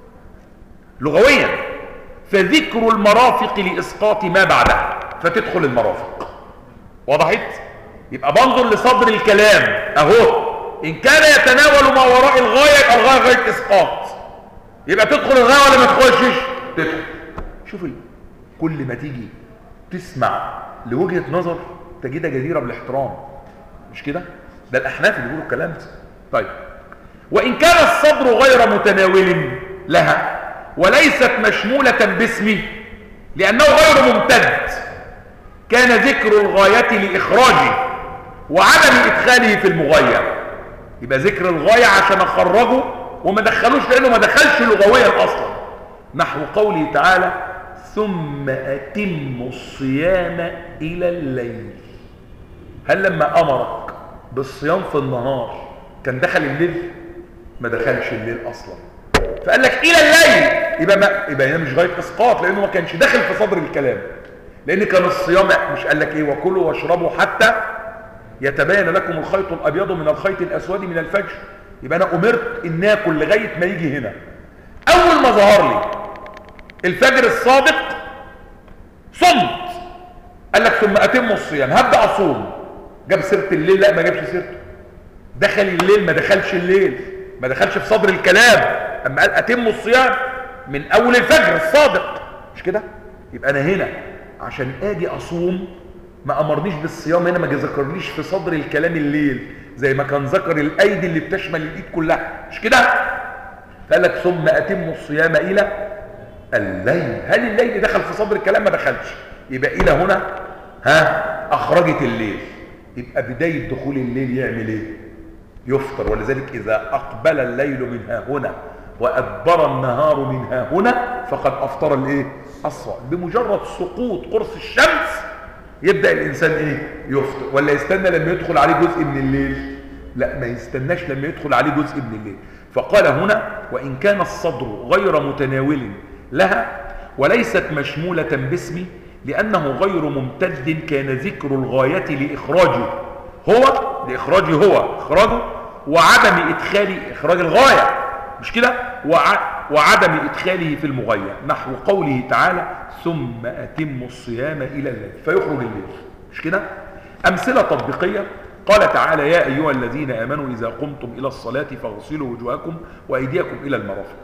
لغويا، فذكر المرافق لاسقاط ما بعدها، فتدخل المرافق. وضحت؟ يبقى بنظر لصدر الكلام اهو، ان كان يتناول ما وراء الغايه يبقى الغايه غايه اسقاط، يبقى تدخل الغايه ولا ما تدخلش؟ تدخل. شوف كل ما تيجي تسمع لوجهه نظر تجدها جديره بالاحترام، مش كده؟ ده الاحناف اللي بيقولوا الكلام ده. طيب، وان كان الصدر غير متناول لها وليست مشموله باسمه لانه غير ممتد، كان ذكر الغايه لاخراجه وعدم ادخاله في المغايه. يبقى ذكر الغايه عشان اخرجه وما دخلوش، لانه ما دخلش لغويا اصلا. نحو قوله تعالى ثم اتموا الصيام الى الليل. هل لما امرك بالصيام في النهار كان دخل الليل؟ ما دخلش الليل اصلا. فقال لك الى الليل، يبقى ما يبقى هنا مش غايه اسقاط، لانه ما كانش داخل في صدر الكلام، لان كان الصيام مش قال لك ايه وكلوا واشربوا حتى يتبين لكم الخيط الابيض من الخيط الاسود من الفجر. يبقى انا امرت ان اكل لغايه ما يجي هنا. اول ما ظهر لي الفجر الصادق صمت، قال لك ثم اتموا الصيام، هبدا اصوم. جاب سيره الليل؟ لا، ما جابش سيرته. دخل الليل؟ ما دخلش الليل، ما دخلش في صدر الكلام. اما قال اتموا الصيام من اول الفجر الصادق، مش كده؟ يبقى انا هنا عشان اجي اصوم ما امرنيش بالصيام، هنا ما ذكرليش في صدر الكلام الليل زي ما كان ذكر الايدي اللي بتشمل الايد كلها، مش كده؟ فقال لك ثم اتموا الصيام الى الليل. هل الليل دخل في صدر الكلام؟ ما دخلش. يبقى الى هنا ها اخرجت الليل. يبقى بدايه دخول الليل يعمل ايه؟ يفطر. ولذلك اذا اقبل الليل من ها هنا وادبر النهار من ها هنا فقد افطر الايه؟ الصائم. بمجرد سقوط قرص الشمس يبدا الانسان ايه؟ يفطر. ولا يستنى لما يدخل عليه جزء من الليل؟ لا، ما يستناش لما يدخل عليه جزء من الليل. فقال هنا وان كان الصدر غير متناول لها وليست مشموله باسمه لانه غير ممتد، كان ذكر الغايه لاخراجه هو لاخراجه هو اخراجه وعدم ادخال اخراج الغايه، مش كده؟ وع... وعدم ادخاله في المغايه. نحو قوله تعالى ثم اتموا الصيام الى الليل، فيخرج الليل، مش كده؟ امثله تطبيقيه. قال تعالى يا ايها الذين امنوا اذا قمتم الى الصلاه فاغسلوا وجوهكم وايديكم الى المرافق.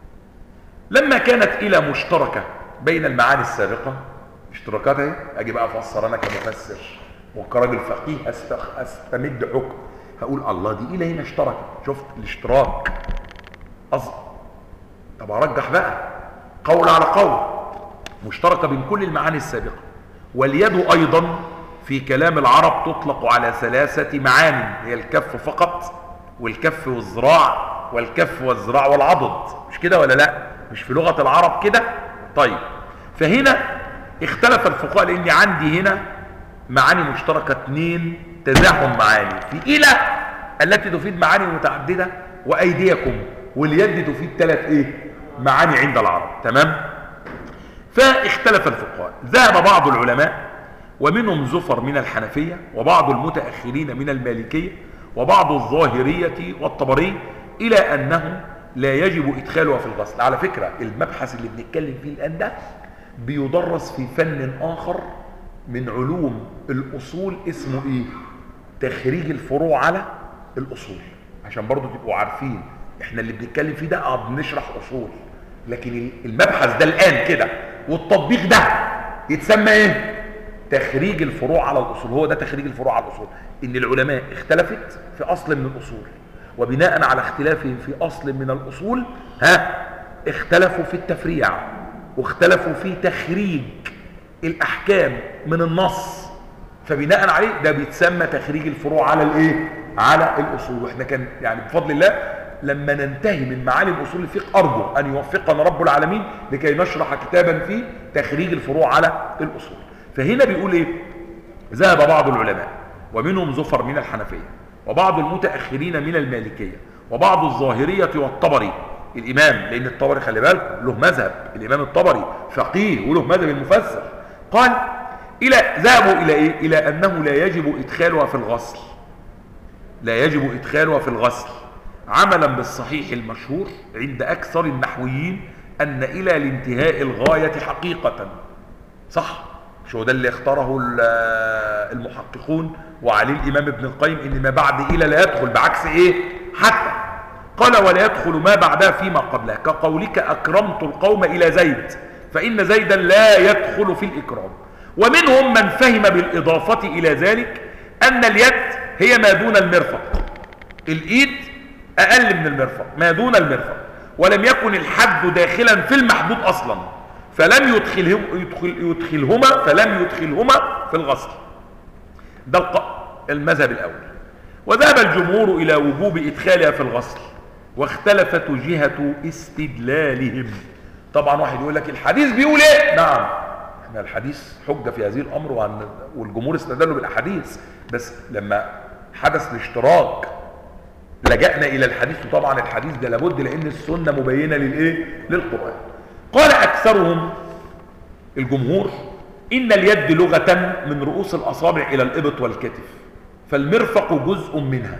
لما كانت الى مشتركه بين المعاني السابقه، اشتراكات اهي، اجي بقى افسر انا كمفسر وكراجل فقيه استخ... استمد حكم، هقول الله دي الى هنا اشتركت. شفت الاشتراك؟ أص... طب ارجح بقى قول على قول، مشتركة بين كل المعاني السابقة. واليد ايضا في كلام العرب تطلق على ثلاثة معاني، هي الكف فقط والكف والذراع والكف والذراع والعضد، مش كده ولا لا؟ مش في لغة العرب كده؟ طيب فهنا اختلف الفقهاء لان عندي هنا معاني مشتركة اتنين تزاحم معاني، في الى التي تفيد معاني متعددة وايديكم، واليد تفيد ثلاث ايه معاني عند العرب. تمام؟ فاختلف الفقهاء، ذهب بعض العلماء ومنهم زفر من الحنفية وبعض المتأخرين من المالكية وبعض الظاهرية والطبري إلى أنه لا يجب إدخالها في الغسل. على فكرة المبحث اللي بنتكلم فيه الآن ده بيدرس في فن آخر من علوم الأصول اسمه إيه؟ تخريج الفروع على الأصول، عشان برضو تبقوا عارفين احنا اللي بنتكلم فيه ده اه بنشرح أصول، لكن المبحث ده الآن كده والتطبيق ده يتسمى ايه؟ تخريج الفروع على الأصول. هو ده تخريج الفروع على الأصول، ان العلماء اختلفت في أصل من الأصول، وبناء على اختلافهم في أصل من الأصول ها اختلفوا في التفريع واختلفوا في تخريج الأحكام من النص، فبناء عليه ده بيتسمى تخريج الفروع على الايه؟ على الأصول. واحنا كان يعني بفضل الله لما ننتهي من معالم اصول الفقه ارجو ان يوفقنا رب العالمين لكي نشرح كتابا في تخريج الفروع على الاصول. فهنا بيقول ايه؟ ذهب بعض العلماء ومنهم زفر من الحنفيه وبعض المتاخرين من المالكيه وبعض الظاهريه والطبري، الامام لان الطبري خلي بالك له مذهب، الامام الطبري فقيه وله مذهب المفسر، قال الى ذهبوا الى ايه؟ الى انه لا يجب ادخالها في الغسل، لا يجب ادخالها في الغسل عملا بالصحيح المشهور عند أكثر النحويين أن إلى الانتهاء الغاية حقيقة. صح؟ شو ده اللي اختاره المحققون وعليه الإمام ابن القيم، إن ما بعد إلى لا يدخل، بعكس إيه؟ حتى قال ولا يدخل ما بعدها فيما قبله، كقولك أكرمت القوم إلى زيد فإن زيدا لا يدخل في الإكرام. ومنهم من فهم بالإضافة إلى ذلك أن اليد هي ما دون المرفق، الإيد أقل من المرفق، ما دون المرفق، ولم يكن الحد داخلا في المحدود أصلا فلم يدخلهم يدخل يدخلهما فلم يدخلهما في الغسل. ده المذهب الأول. وذهب الجمهور إلى وجوب إدخالها في الغسل، واختلفت جهة استدلالهم. طبعا واحد يقول لك الحديث بيقول ايه؟ نعم احنا الحديث حجة في هذه الأمر، والجمهور استدلوا بالأحاديث، بس لما حدث الاشتراك لجأنا إلى الحديث، وطبعا الحديث ده لابد لأن السنة مبينة للإيه؟ للقرآن. قال أكثرهم الجمهور إن اليد لغة من رؤوس الأصابع إلى الإبط والكتف، فالمرفق جزء منها،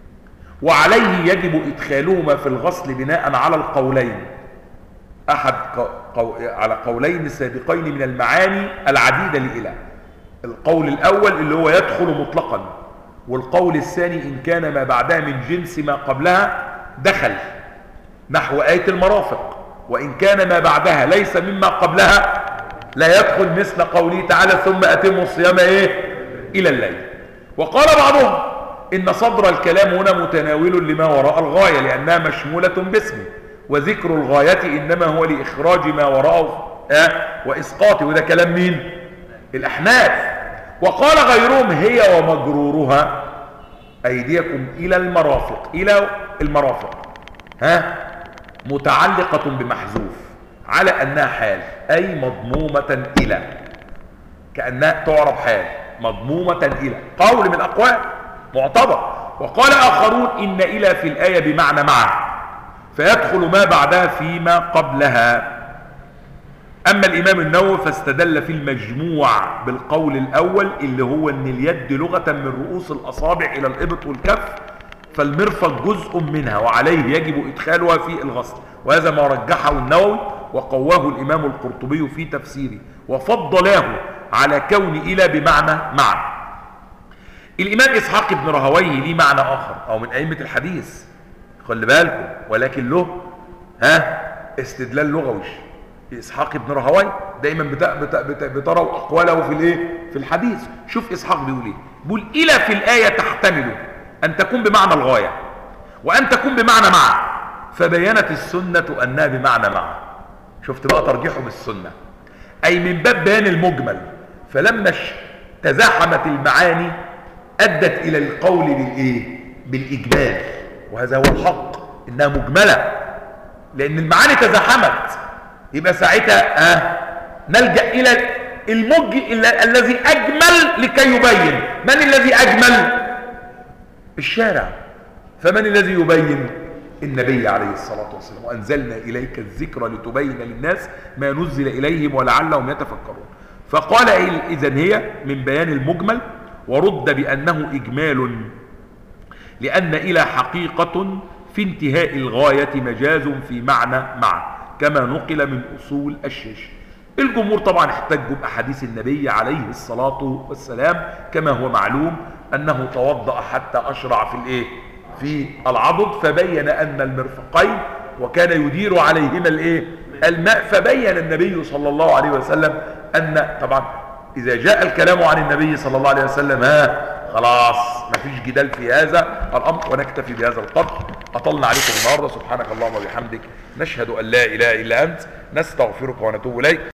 وعليه يجب إدخالهما في الغسل بناء على القولين، أحد قو... على قولين سابقين من المعاني العديدة لإله. القول الأول اللي هو يدخل مطلقا، والقول الثاني إن كان ما بعدها من جنس ما قبلها دخل، نحو آية المرافق، وإن كان ما بعدها ليس مما قبلها لا يدخل، مثل قوله تعالى ثم أتموا الصيام إيه؟ إلى الليل. وقال بعضهم إن صدر الكلام هنا متناول لما وراء الغاية لأنها مشمولة باسمه، وذكر الغاية إنما هو لإخراج ما وراءه آه وإسقاطه، وده كلام مين؟ الأحناف. وقال غيرهم هي ومجرورها أيديكم إلى المرافق، إلى المرافق ها متعلقة بمحذوف على أنها حال، أي مضمومة إلى، كأنها تعرب حال مضمومة إلى، قول من الأقوال معتبر. وقال آخرون إن إلى في الآية بمعنى مع، فيدخل ما بعدها فيما قبلها. أما الإمام النووي فاستدل في المجموع بالقول الأول اللي هو أن اليد لغة من رؤوس الأصابع إلى الإبط والكف، فالمرفق جزء منها وعليه يجب إدخالها في الغسل، وهذا ما رجحه النووي وقواه الإمام القرطبي في تفسيره، وفضلاه على كون إلى بمعنى مع. الإمام إسحاق بن راهويه ليه معنى آخر، أو من أئمة الحديث خلي بالكم، ولكن له ها استدلال لغوي. إسحاق بن راهويه دايما بتروا أقواله في الايه؟ في الحديث. شوف إسحاق بيقول ايه؟ بيقول إلى في الآية تحتمل أن تكون بمعنى الغاية، وأن تكون بمعنى مع، فبينت السنة أنها بمعنى مع. شفت بقى ترجيحه بالسنة، أي من باب بيان المجمل. فلما تزاحمت المعاني أدت إلى القول بالإيه؟ بالإجمال، وهذا هو الحق، إنها مجملة لأن المعاني تزاحمت. يبقى ساعتها آه نلجأ إلى المج الذي أجمل لكي يبين. من الذي أجمل؟ الشارع. فمن الذي يبين؟ النبي عليه الصلاة والسلام. وأنزلنا إليك الذكر لتبين للناس ما نزل إليهم ولعلهم يتفكرون. فقال إذن هي من بيان المجمل، ورد بأنه إجمال لأن إلى حقيقة في انتهاء الغاية مجاز في معنى مع، كما نقل من أصول الشيش. الجمهور طبعا احتجوا بأحاديث النبي عليه الصلاة والسلام، كما هو معلوم أنه توضأ حتى أشرع في الإيه؟ في العضد، فبين أن المرفقين وكان يدير عليهما الإيه؟ الماء. فبين النبي صلى الله عليه وسلم أن طبعا إذا جاء الكلام عن النبي صلى الله عليه وسلم ها خلاص مفيش جدال في هذا الأمر. ونكتفي بهذا القدر، أطلنا عليكم النهارده. سبحانك اللهم وبحمدك، نشهد أن لا إله إلا أنت، نستغفرك ونتوب إليك.